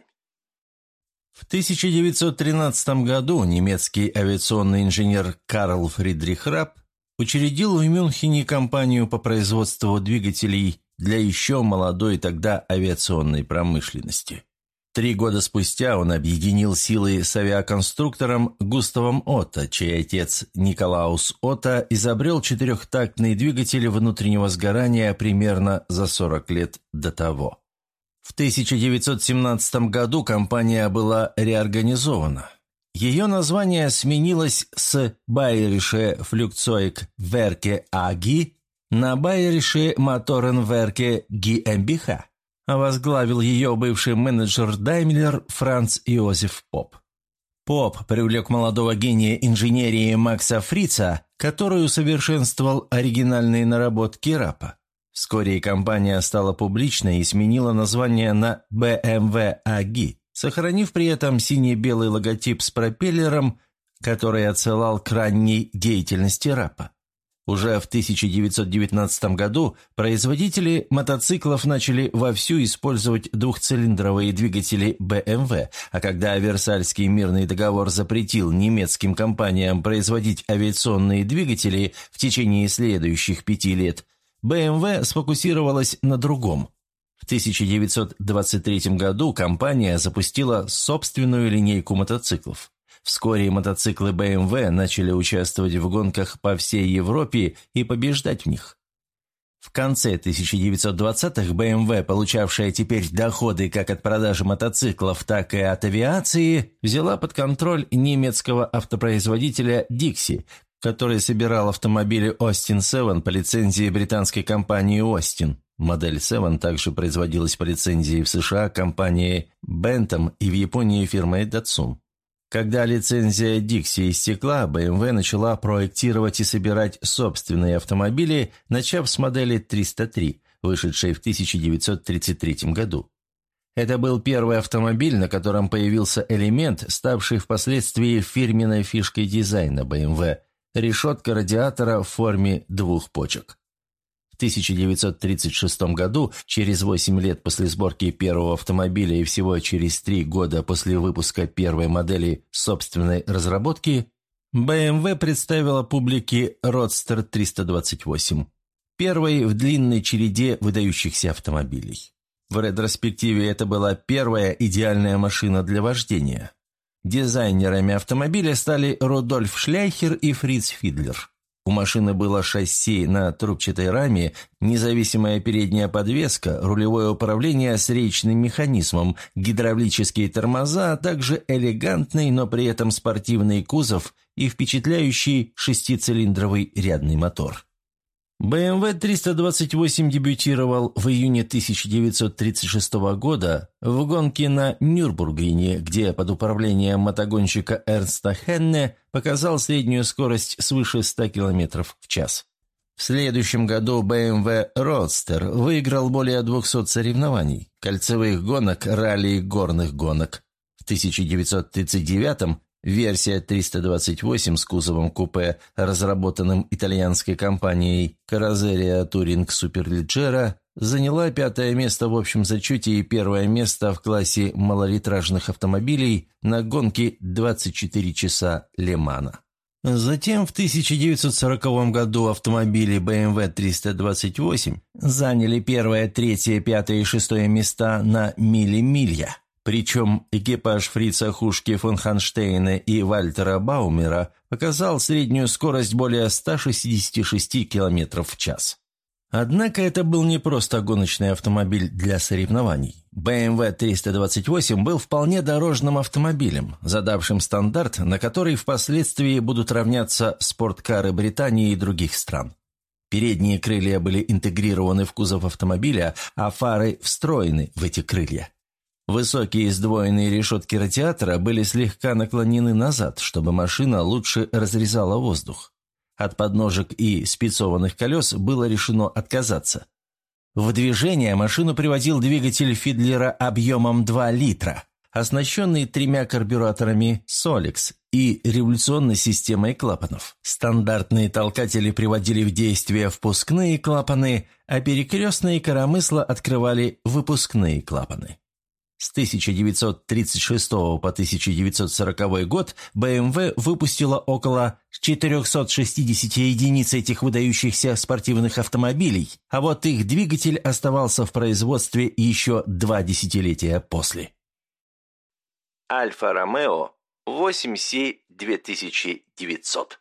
В 1913 году немецкий авиационный инженер Карл Фридрих Рапп учредил в Мюнхене компанию по производству двигателей для еще молодой тогда авиационной промышленности. 3 года спустя он объединил силы с авиаконструктором Густавом Отто, чей отец Николаус Отто изобрел 4-тактный двигатель внутреннего сгорания примерно за 40 лет до того. В 1917 году компания была реорганизована. Ее название сменилось с Bayerische Flugzeugwerke AG на Bayerische Motorenwerke GmbH, а возглавил ее бывший менеджер Daimler Франц Иозеф Поп. Поп привлек молодого гения инженерии Макса Фрица, который усовершенствовал оригинальные наработки Раппа. Вскоре компания стала публичной и сменила название на BMW AG, сохранив при этом сине-белый логотип с пропеллером, который отсылал к ранней деятельности Раппа. Уже в 1919 году производители мотоциклов начали вовсю использовать двухцилиндровые двигатели BMW, а когда Версальский мирный договор запретил немецким компаниям производить авиационные двигатели в течение следующих 5 лет, BMW сфокусировалась на другом. В 1923 году компания запустила собственную линейку мотоциклов. Вскоре мотоциклы BMW начали участвовать в гонках по всей Европе и побеждать в них. В конце 1920-х BMW, получавшая теперь доходы как от продажи мотоциклов, так и от авиации, взяла под контроль немецкого автопроизводителя Dixie, который собирал автомобили Austin 7 по лицензии британской компании Austin. Модель 7 также производилась по лицензии в США компанией Bentham и в Японии фирмой Datsun. Когда лицензия Dixie истекла, BMW начала проектировать и собирать собственные автомобили, начав с модели 303, вышедшей в 1933 году. Это был первый автомобиль, на котором появился элемент, ставший впоследствии фирменной фишкой дизайна BMW – решетка радиатора в форме 2 почек. В 1936 году, через 8 лет после сборки первого автомобиля и всего через 3 года после выпуска первой модели собственной разработки, BMW представила публике Roadster 328, первый в длинной череде выдающихся автомобилей. В ретроспективе это была первая идеальная машина для вождения. Дизайнерами автомобиля стали Рудольф Шляйхер и Фриц Фидлер. У машины было шасси на трубчатой раме, независимая передняя подвеска, рулевое управление с речным механизмом, гидравлические тормоза, а также элегантный, но при этом спортивный кузов и впечатляющий 6-цилиндровый рядный мотор. BMW 328 дебютировал в июне 1936 года в гонке на Нюрбургрине, где под управлением мотогонщика Эрнста Хенне показал среднюю скорость свыше 100 км в час. В следующем году BMW Roadster выиграл более 200 соревнований, кольцевых гонок, ралли и горных гонок. В 1939 версия 328 с кузовом купе, разработанным итальянской компанией Carrozzeria Touring Superleggera, заняла 5-е место в общем зачете и 1-е место в классе малолитражных автомобилей на гонке 24 часа Ле-Мана. Затем в 1940 году автомобили BMW 328 заняли 1-е, 3-е, 5-е и 6-е места на мили-милья. Причем экипаж Фрица Хушки фон Ханштейна и Вальтера Баумера показал среднюю скорость более 166 км в час. Однако это был не просто гоночный автомобиль для соревнований. BMW 328 был вполне дорожным автомобилем, задавшим стандарт, на который впоследствии будут равняться спорткары Британии и других стран. Передние крылья были интегрированы в кузов автомобиля, а фары встроены в эти крылья. Высокие сдвоенные решетки радиатора были слегка наклонены назад, чтобы машина лучше разрезала воздух. От подножек и спицованных колес было решено отказаться. В движение машину приводил двигатель Фидлера объемом 2 литра, оснащенный 3 карбюраторами Solex и революционной системой клапанов. Стандартные толкатели приводили в действие впускные клапаны, а перекрестные коромысла открывали выпускные клапаны. С 1936 по 1940 год BMW выпустила около 460 единиц этих выдающихся спортивных автомобилей, а вот их двигатель оставался в производстве еще 2 десятилетия после. Альфа-Ромео 8C 2900.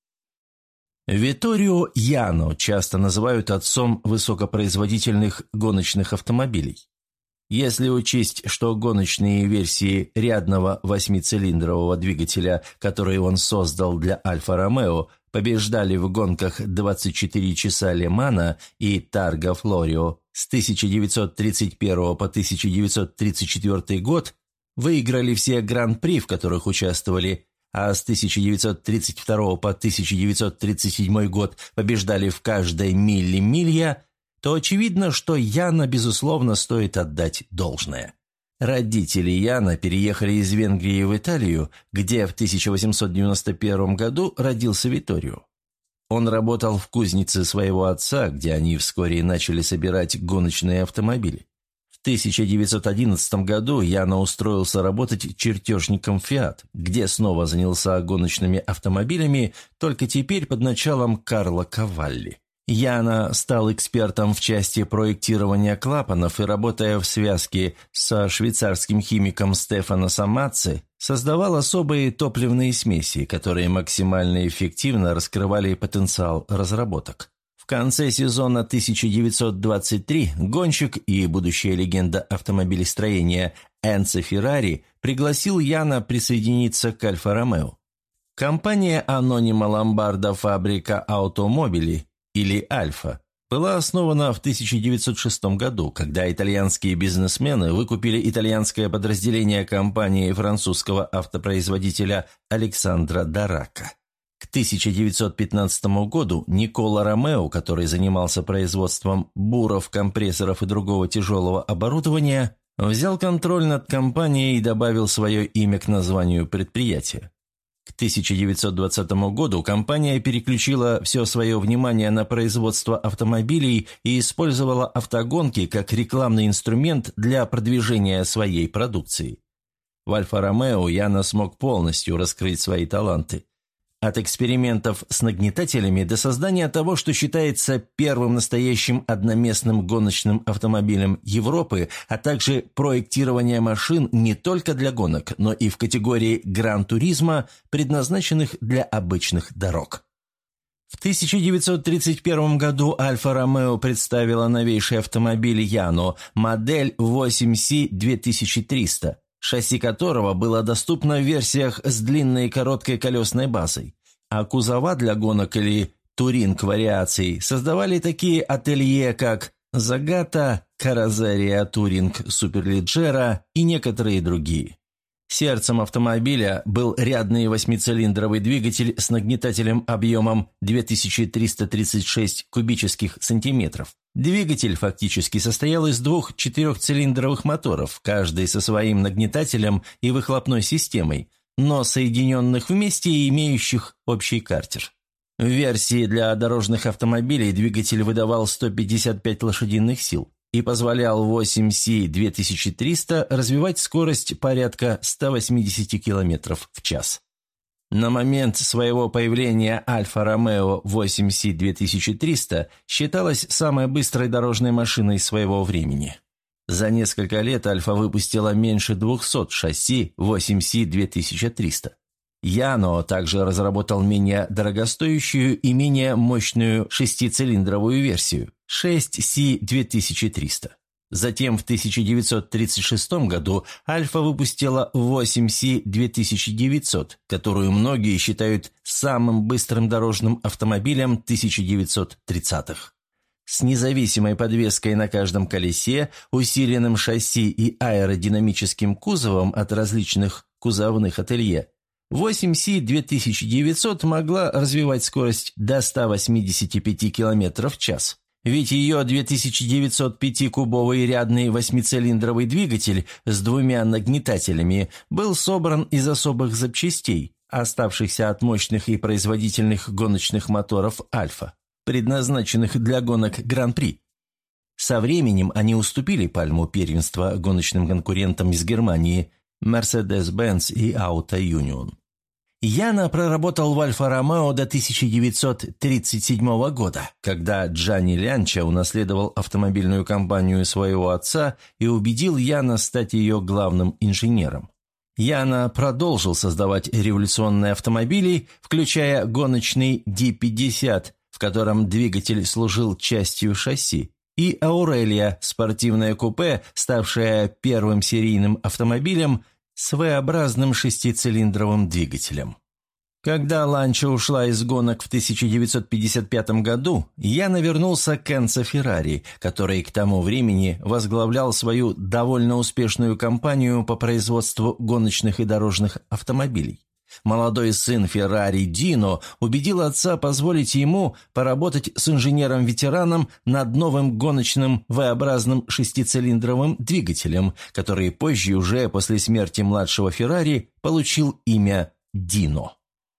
Витторио Яно часто называют отцом высокопроизводительных гоночных автомобилей. Если учесть, что гоночные версии рядного 8-цилиндрового двигателя, которые он создал для Альфа-Ромео, побеждали в гонках 24 часа Ле-Мана и Тарго Флорио с 1931 по 1934 год, выиграли все гран-при, в которых участвовали, а с 1932 по 1937 год побеждали в каждой милли-милья, то очевидно, что Яно, безусловно, стоит отдать должное. Родители Яно переехали из Венгрии в Италию, где в 1891 году родился Витторио. Он работал в кузнице своего отца, где они вскоре начали собирать гоночные автомобили. В 1911 году Яно устроился работать чертежником «Фиат», где снова занялся гоночными автомобилями, только теперь под началом Карло Кавалли. Яно стал экспертом в части проектирования клапанов и, работая в связке со швейцарским химиком Стефано Самацци, создавал особые топливные смеси, которые максимально эффективно раскрывали потенциал разработок. В конце сезона 1923 гонщик и будущая легенда автомобилестроения Энцо Феррари пригласил Яно присоединиться к Альфа-Ромео. Компания Анонима Ломбардо Фабрика Аутомобили или «Альфа» была основана в 1906 году, когда итальянские бизнесмены выкупили итальянское подразделение компании французского автопроизводителя Александро Дарака. К 1915 году Никола Ромео, который занимался производством буров, компрессоров и другого тяжелого оборудования, взял контроль над компанией и добавил свое имя к названию предприятия. К 1920 году компания переключила все свое внимание на производство автомобилей и использовала автогонки как рекламный инструмент для продвижения своей продукции. В Альфа-Ромео Яно смог полностью раскрыть свои таланты. От экспериментов с нагнетателями до создания того, что считается первым настоящим одноместным гоночным автомобилем Европы, а также проектирования машин не только для гонок, но и в категории гран-туризма, предназначенных для обычных дорог. В 1931 году Альфа-Ромео представила новейший автомобиль Яно, модель 8C 2300. Шасси которого было доступно в версиях с длинной и короткой колесной базой, а кузова для гонок или туринг-вариаций создавали такие ателье, как Загата, Каррозерия Туринг Суперледжера и некоторые другие. Сердцем автомобиля был рядный 8-цилиндровый двигатель с нагнетателем объемом 2336 кубических сантиметров. Двигатель фактически состоял из 2 4-цилиндровых моторов, каждый со своим нагнетателем и выхлопной системой, но соединенных вместе и имеющих общий картер. В версии для дорожных автомобилей двигатель выдавал 155 лошадиных сил и позволял 8C 2300 развивать скорость порядка 180 км в час. На момент своего появления Альфа-Ромео 8C 2300 считалась самой быстрой дорожной машиной своего времени. За несколько лет Альфа выпустила меньше 200 шасси 8C 2300. Яно также разработал менее дорогостоящую и менее мощную шестицилиндровую версию 6C2300. Затем в 1936 году Альфа выпустила 8C2900, которую многие считают самым быстрым дорожным автомобилем 1930-х. С независимой подвеской на каждом колесе, усиленным шасси и аэродинамическим кузовом от различных кузовных ателье, 8C2900 могла развивать скорость до 185 км в час. Ведь ее 2905-кубовый рядный восьмицилиндровый двигатель с двумя нагнетателями был собран из особых запчастей, оставшихся от мощных и производительных гоночных моторов «Альфа», предназначенных для гонок Гран-при. Со временем они уступили пальму первенства гоночным конкурентам из Германии Mercedes-Benz и Auto Union. Яно проработал в Альфа-Ромео до 1937 года, когда Джанни Лянча унаследовал автомобильную компанию своего отца и убедил Яно стать ее главным инженером. Яно продолжил создавать революционные автомобили, включая гоночный D50, в котором двигатель служил частью шасси, и Аурелия, спортивное купе, ставшее первым серийным автомобилем с V-образным шестицилиндровым двигателем. Когда Ланча ушла из гонок в 1955 году, Яно вернулся к Энцо Феррари, который к тому времени возглавлял свою довольно успешную компанию по производству гоночных и дорожных автомобилей. Молодой сын Феррари Дино убедил отца позволить ему поработать с инженером-ветераном над новым гоночным V-образным шестицилиндровым двигателем, который позже, уже после смерти младшего Феррари, получил имя Дино.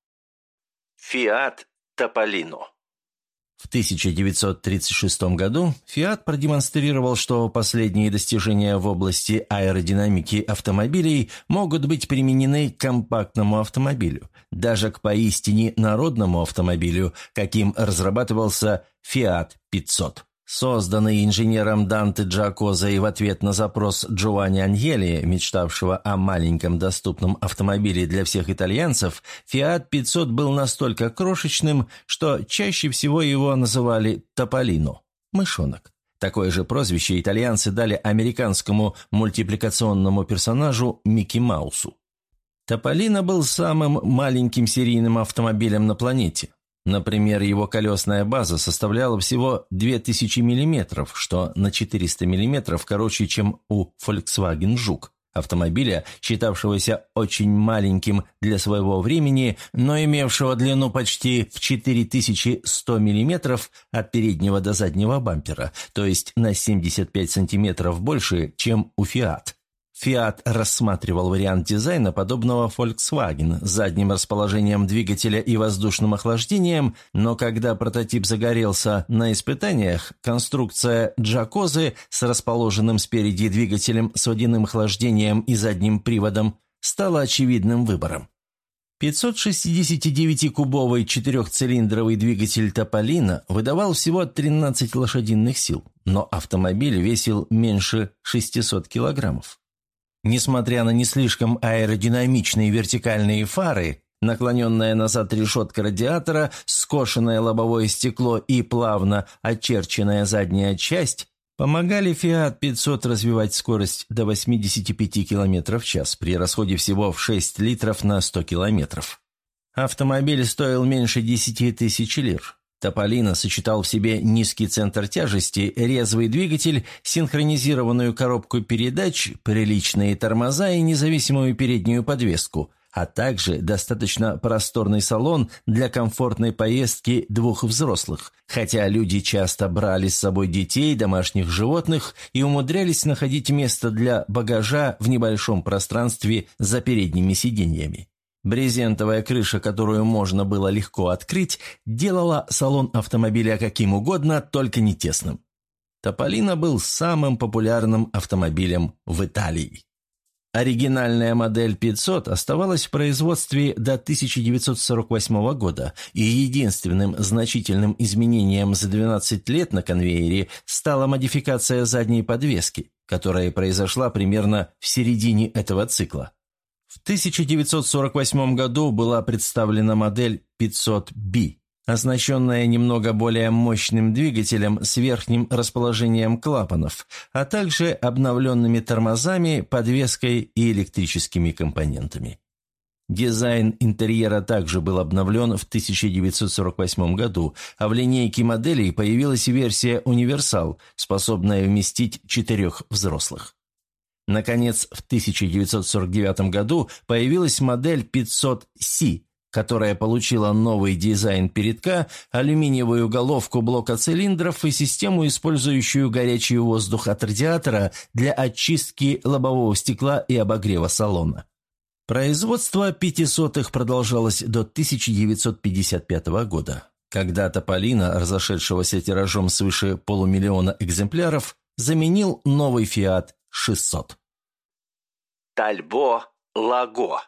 Фиат Тополино. В 1936 году «Фиат» продемонстрировал, что последние достижения в области аэродинамики автомобилей могут быть применены к компактному автомобилю, даже к поистине народному автомобилю, каким разрабатывался «Фиат 500». Созданный инженером Данте Джакозой в ответ на запрос Джованни Аньелли, мечтавшего о маленьком доступном автомобиле для всех итальянцев, «Фиат 500» был настолько крошечным, что чаще всего его называли «Тополино» – «мышонок». Такое же прозвище итальянцы дали американскому мультипликационному персонажу Микки Маусу. «Тополино» был самым маленьким серийным автомобилем на планете. Например, его колесная база составляла всего 2000 мм, что на 400 мм короче, чем у Volkswagen Жук, автомобиля, считавшегося очень маленьким для своего времени, но имевшего длину почти в 4100 мм от переднего до заднего бампера, то есть на 75 см больше, чем у «Фиат». «Фиат» рассматривал вариант дизайна, подобного Volkswagen, с задним расположением двигателя и воздушным охлаждением, но когда прототип загорелся на испытаниях, конструкция Джакозы с расположенным спереди двигателем с водяным охлаждением и задним приводом стала очевидным выбором. 569-кубовый четырехцилиндровый двигатель «Тополино» выдавал всего 13 лошадиных сил, но автомобиль весил меньше 600 килограммов. Несмотря на не слишком аэродинамичные вертикальные фары, наклоненная назад решетка радиатора, скошенное лобовое стекло и плавно очерченная задняя часть помогали «Фиат 500» развивать скорость до 85 км в час при расходе всего в 6 литров на 100 км. Автомобиль стоил меньше 10 тысяч лир. «Тополино» сочетал в себе низкий центр тяжести, резвый двигатель, синхронизированную коробку передач, приличные тормоза и независимую переднюю подвеску, а также достаточно просторный салон для комфортной поездки двух взрослых, хотя люди часто брали с собой детей, домашних животных и умудрялись находить место для багажа в небольшом пространстве за передними сиденьями. Брезентовая крыша, которую можно было легко открыть, делала салон автомобиля каким угодно, только не тесным. «Тополино» был самым популярным автомобилем в Италии. Оригинальная модель 500 оставалась в производстве до 1948 года, и единственным значительным изменением за 12 лет на конвейере стала модификация задней подвески, которая произошла примерно в середине этого цикла. В 1948 году была представлена модель 500B, оснащенная немного более мощным двигателем с верхним расположением клапанов, а также обновленными тормозами, подвеской и электрическими компонентами. Дизайн интерьера также был обновлен в 1948 году, а в линейке моделей появилась версия «Универсал», способная вместить 4 взрослых. Наконец, в 1949 году появилась модель 500C, которая получила новый дизайн передка, алюминиевую головку блока цилиндров и систему, использующую горячий воздух от радиатора для очистки лобового стекла и обогрева салона. Производство 500-х продолжалось до 1955 года, когда Тополино, разошедшегося тиражом свыше 500 000 экземпляров, заменил новый Fiat 600. Тальбо Лаго.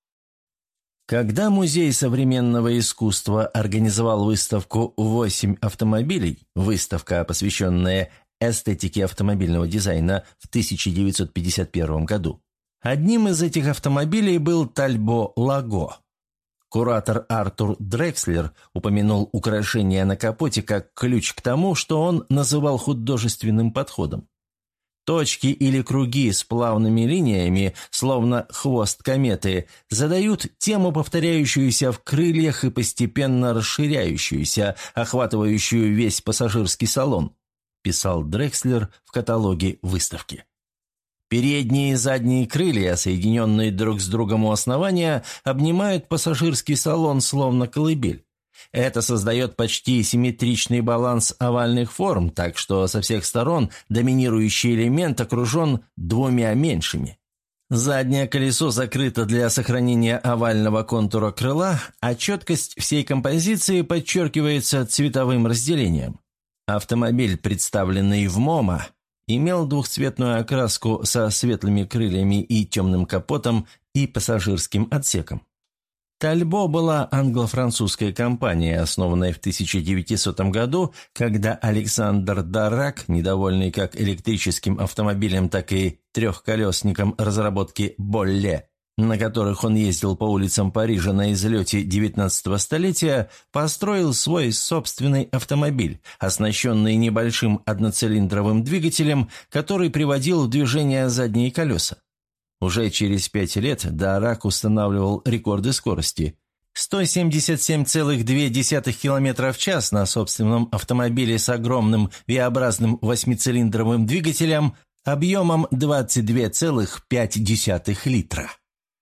Когда Музей современного искусства организовал выставку «8 автомобилей», выставка, посвященная эстетике автомобильного дизайна в 1951 году, одним из этих автомобилей был Тальбо Лаго. Куратор Артур Дрекслер упомянул украшение на капоте как ключ к тому, что он называл художественным подходом. Точки или круги с плавными линиями, словно хвост кометы, задают тему, повторяющуюся в крыльях и постепенно расширяющуюся, охватывающую весь пассажирский салон, писал Дрекслер в каталоге выставки. Передние и задние крылья, соединенные друг с другом у основания, обнимают пассажирский салон словно колыбель. Это создает почти симметричный баланс овальных форм, так что со всех сторон доминирующий элемент окружен 2 меньшими. Заднее колесо закрыто для сохранения овального контура крыла, а четкость всей композиции подчеркивается цветовым разделением. Автомобиль, представленный в МоМА, имел двухцветную окраску со светлыми крыльями и темным капотом и пассажирским отсеком. Тальбо была англо-французской компанией, основанной в 1900 году, когда Александр Даррак, недовольный как электрическим автомобилем, так и трехколесником разработки «Болле», на которых он ездил по улицам Парижа на излете XIX столетия, построил свой собственный автомобиль, оснащенный небольшим одноцилиндровым двигателем, который приводил в движение задние колеса. Уже через 5 лет Даррак устанавливал рекорды скорости. 177,2 км в час на собственном автомобиле с огромным V-образным 8-цилиндровым двигателем объемом 22,5 литра.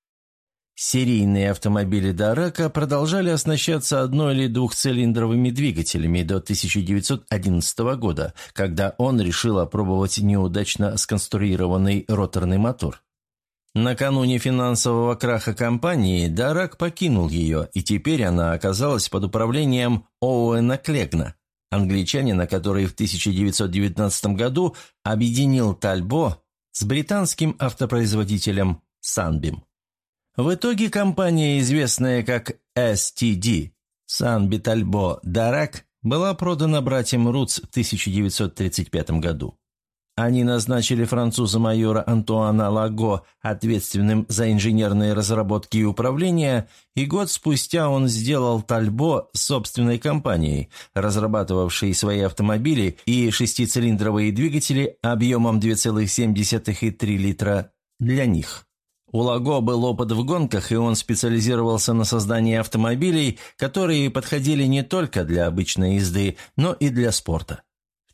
Серийные автомобили Даррака продолжали оснащаться одно- или двухцилиндровыми двигателями до 1911 года, когда он решил опробовать неудачно сконструированный роторный мотор. Накануне финансового краха компании Даррак покинул ее, и теперь она оказалась под управлением Оуэна Клегна, англичанина, который в 1919 году объединил Тальбо с британским автопроизводителем Sunbeam. В итоге компания, известная как STD, Sunbeam Talbot Darracq, была продана братьям Рутс в 1935 году. Они назначили француза-майора Антуана Лаго ответственным за инженерные разработки и управление, и год спустя он сделал Тальбо собственной компанией, разрабатывавшей свои автомобили и шестицилиндровые двигатели объемом 2,7 и 3 литра для них. У Лаго был опыт в гонках, и он специализировался на создании автомобилей, которые подходили не только для обычной езды, но и для спорта. В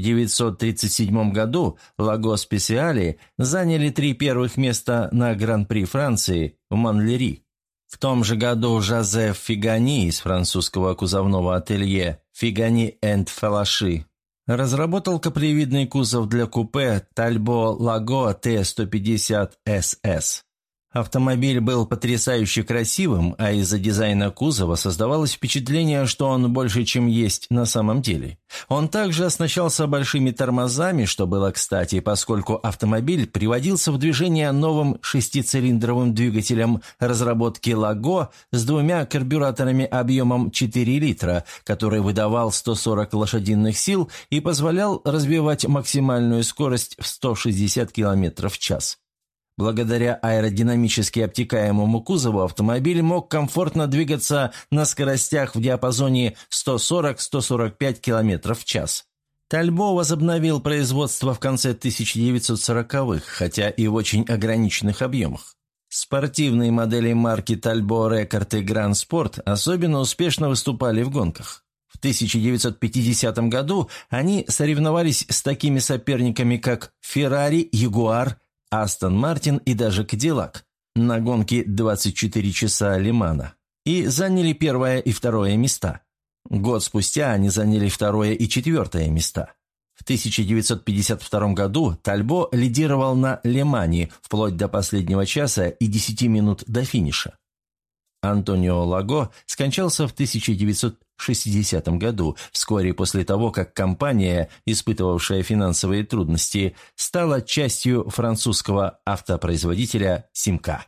1937 году Лаго Специали заняли 3 первых места на Гран-при Франции в Манлери. В том же году Жозеф Фигани из французского кузовного ателье «Фигани энд Фалаши» разработал каплевидный кузов для купе Тальбо Лаго Т-150 СС. Автомобиль был потрясающе красивым, а из-за дизайна кузова создавалось впечатление, что он больше, чем есть на самом деле. Он также оснащался большими тормозами, что было кстати, поскольку автомобиль приводился в движение новым шестицилиндровым двигателем разработки Лаго с 2 карбюраторами объемом 4 литра, который выдавал 140 лошадиных сил и позволял развивать максимальную скорость в 160 км в час. Благодаря аэродинамически обтекаемому кузову автомобиль мог комфортно двигаться на скоростях в диапазоне 140-145 км в час. Тальбо возобновил производство в конце 1940-х, хотя и в очень ограниченных объемах. Спортивные модели марки Talbot Record и Grand Sport особенно успешно выступали в гонках. В 1950 году они соревновались с такими соперниками, как Ferrari, Jaguar, Aston Martin и даже Cadillac на гонке 24 часа Ле-Мана и заняли первое и второе места. Год спустя они заняли второе и четвертое места. В 1952 году Тальбо лидировал на Ле-Мане вплоть до последнего часа и 10 минут до финиша. Антонио Лаго скончался в 1960 году, вскоре после того, как компания, испытывавшая финансовые трудности, стала частью французского автопроизводителя Симка.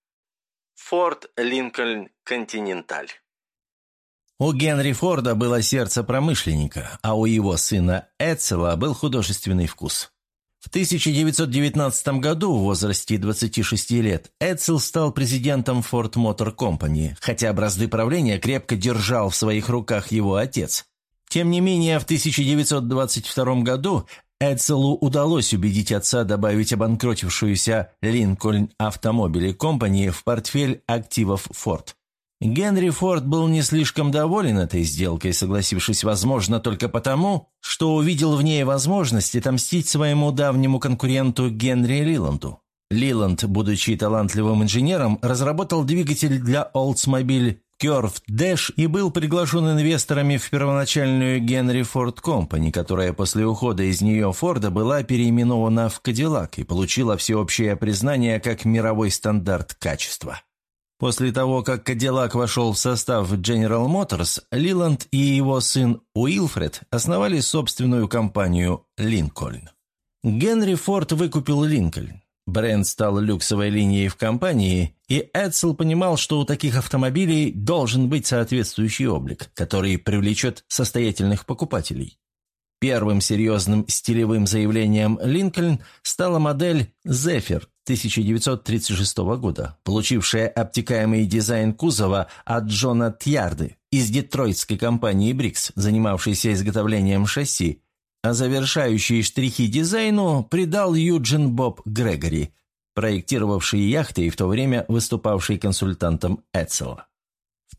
Форд Линкольн Континенталь. У Генри Форда было сердце промышленника, а у его сына Эдсела был художественный вкус. В 1919 году, в возрасте 26 лет, Эдсел стал президентом Ford Motor Company, хотя бразды правления крепко держал в своих руках его отец. Тем не менее, в 1922 году Эдселу удалось убедить отца добавить обанкротившуюся Lincoln Automobile Company в портфель активов Ford. Генри Форд был не слишком доволен этой сделкой, согласившись, возможно, только потому, что увидел в ней возможность отомстить своему давнему конкуренту Генри Лиланду. Лиланд, будучи талантливым инженером, разработал двигатель для Oldsmobile Curved Dash и был приглашен инвесторами в первоначальную Генри Форд Company, которая после ухода из нее Форда была переименована в Cadillac и получила всеобщее признание как мировой стандарт качества. После того, как Cadillac вошел в состав General Motors, Лиланд и его сын Уилфред основали собственную компанию «Линкольн». Генри Форд выкупил «Линкольн». Бренд стал люксовой линией в компании, и Эдсел понимал, что у таких автомобилей должен быть соответствующий облик, который привлечет состоятельных покупателей. Первым серьезным стилевым заявлением «Линкольн» стала модель «Zephyr» 1936 года, получившая обтекаемый дизайн кузова от Джона Тьярды из детройтской компании Брикс, занимавшейся изготовлением шасси, а завершающие штрихи дизайну придал Юджин Боб Грегори, проектировавший яхты и в то время выступавший консультантом Эдсела. В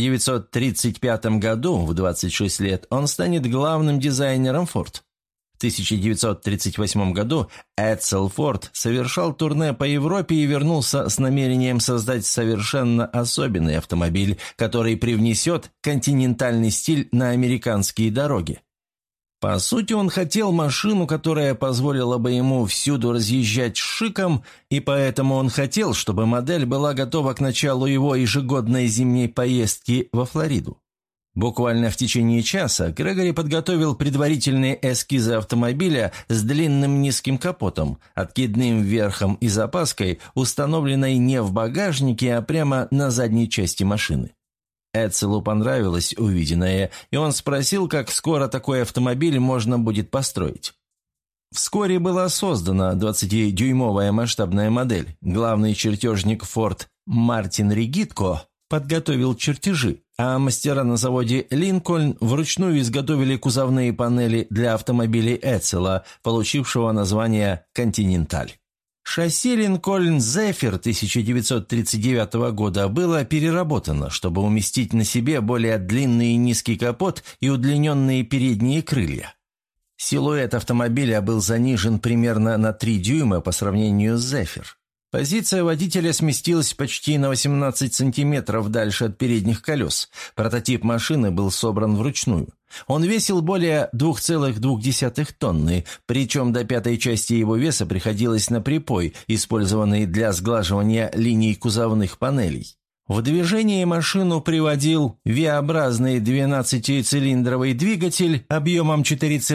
1935 году, в 26 лет, он станет главным дизайнером Ford. В 1938 году Эдсел Форд совершал турне по Европе и вернулся с намерением создать совершенно особенный автомобиль, который привнесет континентальный стиль на американские дороги. По сути, он хотел машину, которая позволила бы ему всюду разъезжать с шиком, и поэтому он хотел, чтобы модель была готова к началу его ежегодной зимней поездки во Флориду. Буквально в течение часа Грегори подготовил предварительные эскизы автомобиля с длинным низким капотом, откидным верхом и запаской, установленной не в багажнике, а прямо на задней части машины. Эдселу понравилось увиденное, и он спросил, как скоро такой автомобиль можно будет построить. Вскоре была создана 20-дюймовая масштабная модель. Главный чертежник Ford Мартин Ригитко подготовил чертежи, а мастера на заводе «Линкольн» вручную изготовили кузовные панели для автомобилей Эдсела, получившего название «Континенталь». Шасси «Линкольн Zephyr» 1939 года было переработано, чтобы уместить на себе более длинный и низкий капот и удлиненные передние крылья. Силуэт автомобиля был занижен примерно на 3 дюйма по сравнению с Zephyr. Позиция водителя сместилась почти на 18 сантиметров дальше от передних колес. Прототип машины был собран вручную. Он весил более 2,2 тонны, причем до пятой части его веса приходилось на припой, использованный для сглаживания линий кузовных панелей. В движение машину приводил V-образный 12-цилиндровый двигатель объемом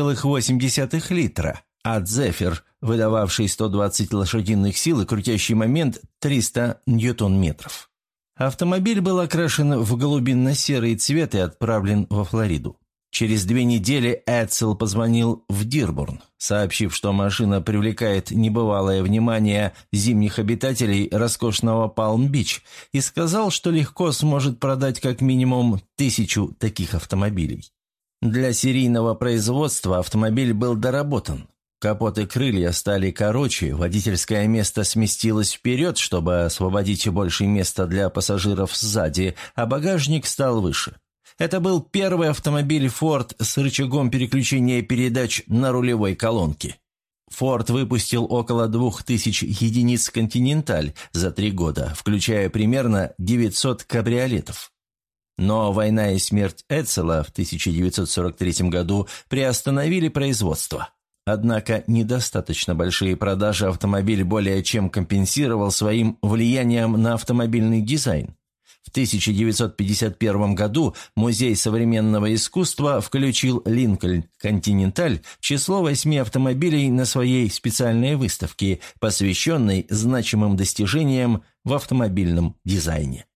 4,8 литра, а Zephyr, выдававший 120 лошадиных сил и крутящий момент 300 ньютон-метров. Автомобиль был окрашен в голубинно-серый цвет и отправлен во Флориду. Через 2 недели Эдсел позвонил в Дирбурн, сообщив, что машина привлекает небывалое внимание зимних обитателей роскошного Палм-Бич, и сказал, что легко сможет продать как минимум 1000 таких автомобилей. Для серийного производства автомобиль был доработан. Капот и крылья стали короче, водительское место сместилось вперед, чтобы освободить больше места для пассажиров сзади, а багажник стал выше. Это был первый автомобиль Ford с рычагом переключения передач на рулевой колонке. Ford выпустил около 2000 единиц «Континенталь» за 3 года, включая примерно 900 кабриолетов. Но война и смерть Эдсела в 1943 году приостановили производство. Однако недостаточно большие продажи автомобиль более чем компенсировал своим влиянием на автомобильный дизайн. В 1951 году Музей современного искусства включил Линкольн Континенталь в число 8 автомобилей на своей специальной выставке, посвященной значимым достижениям в автомобильном дизайне.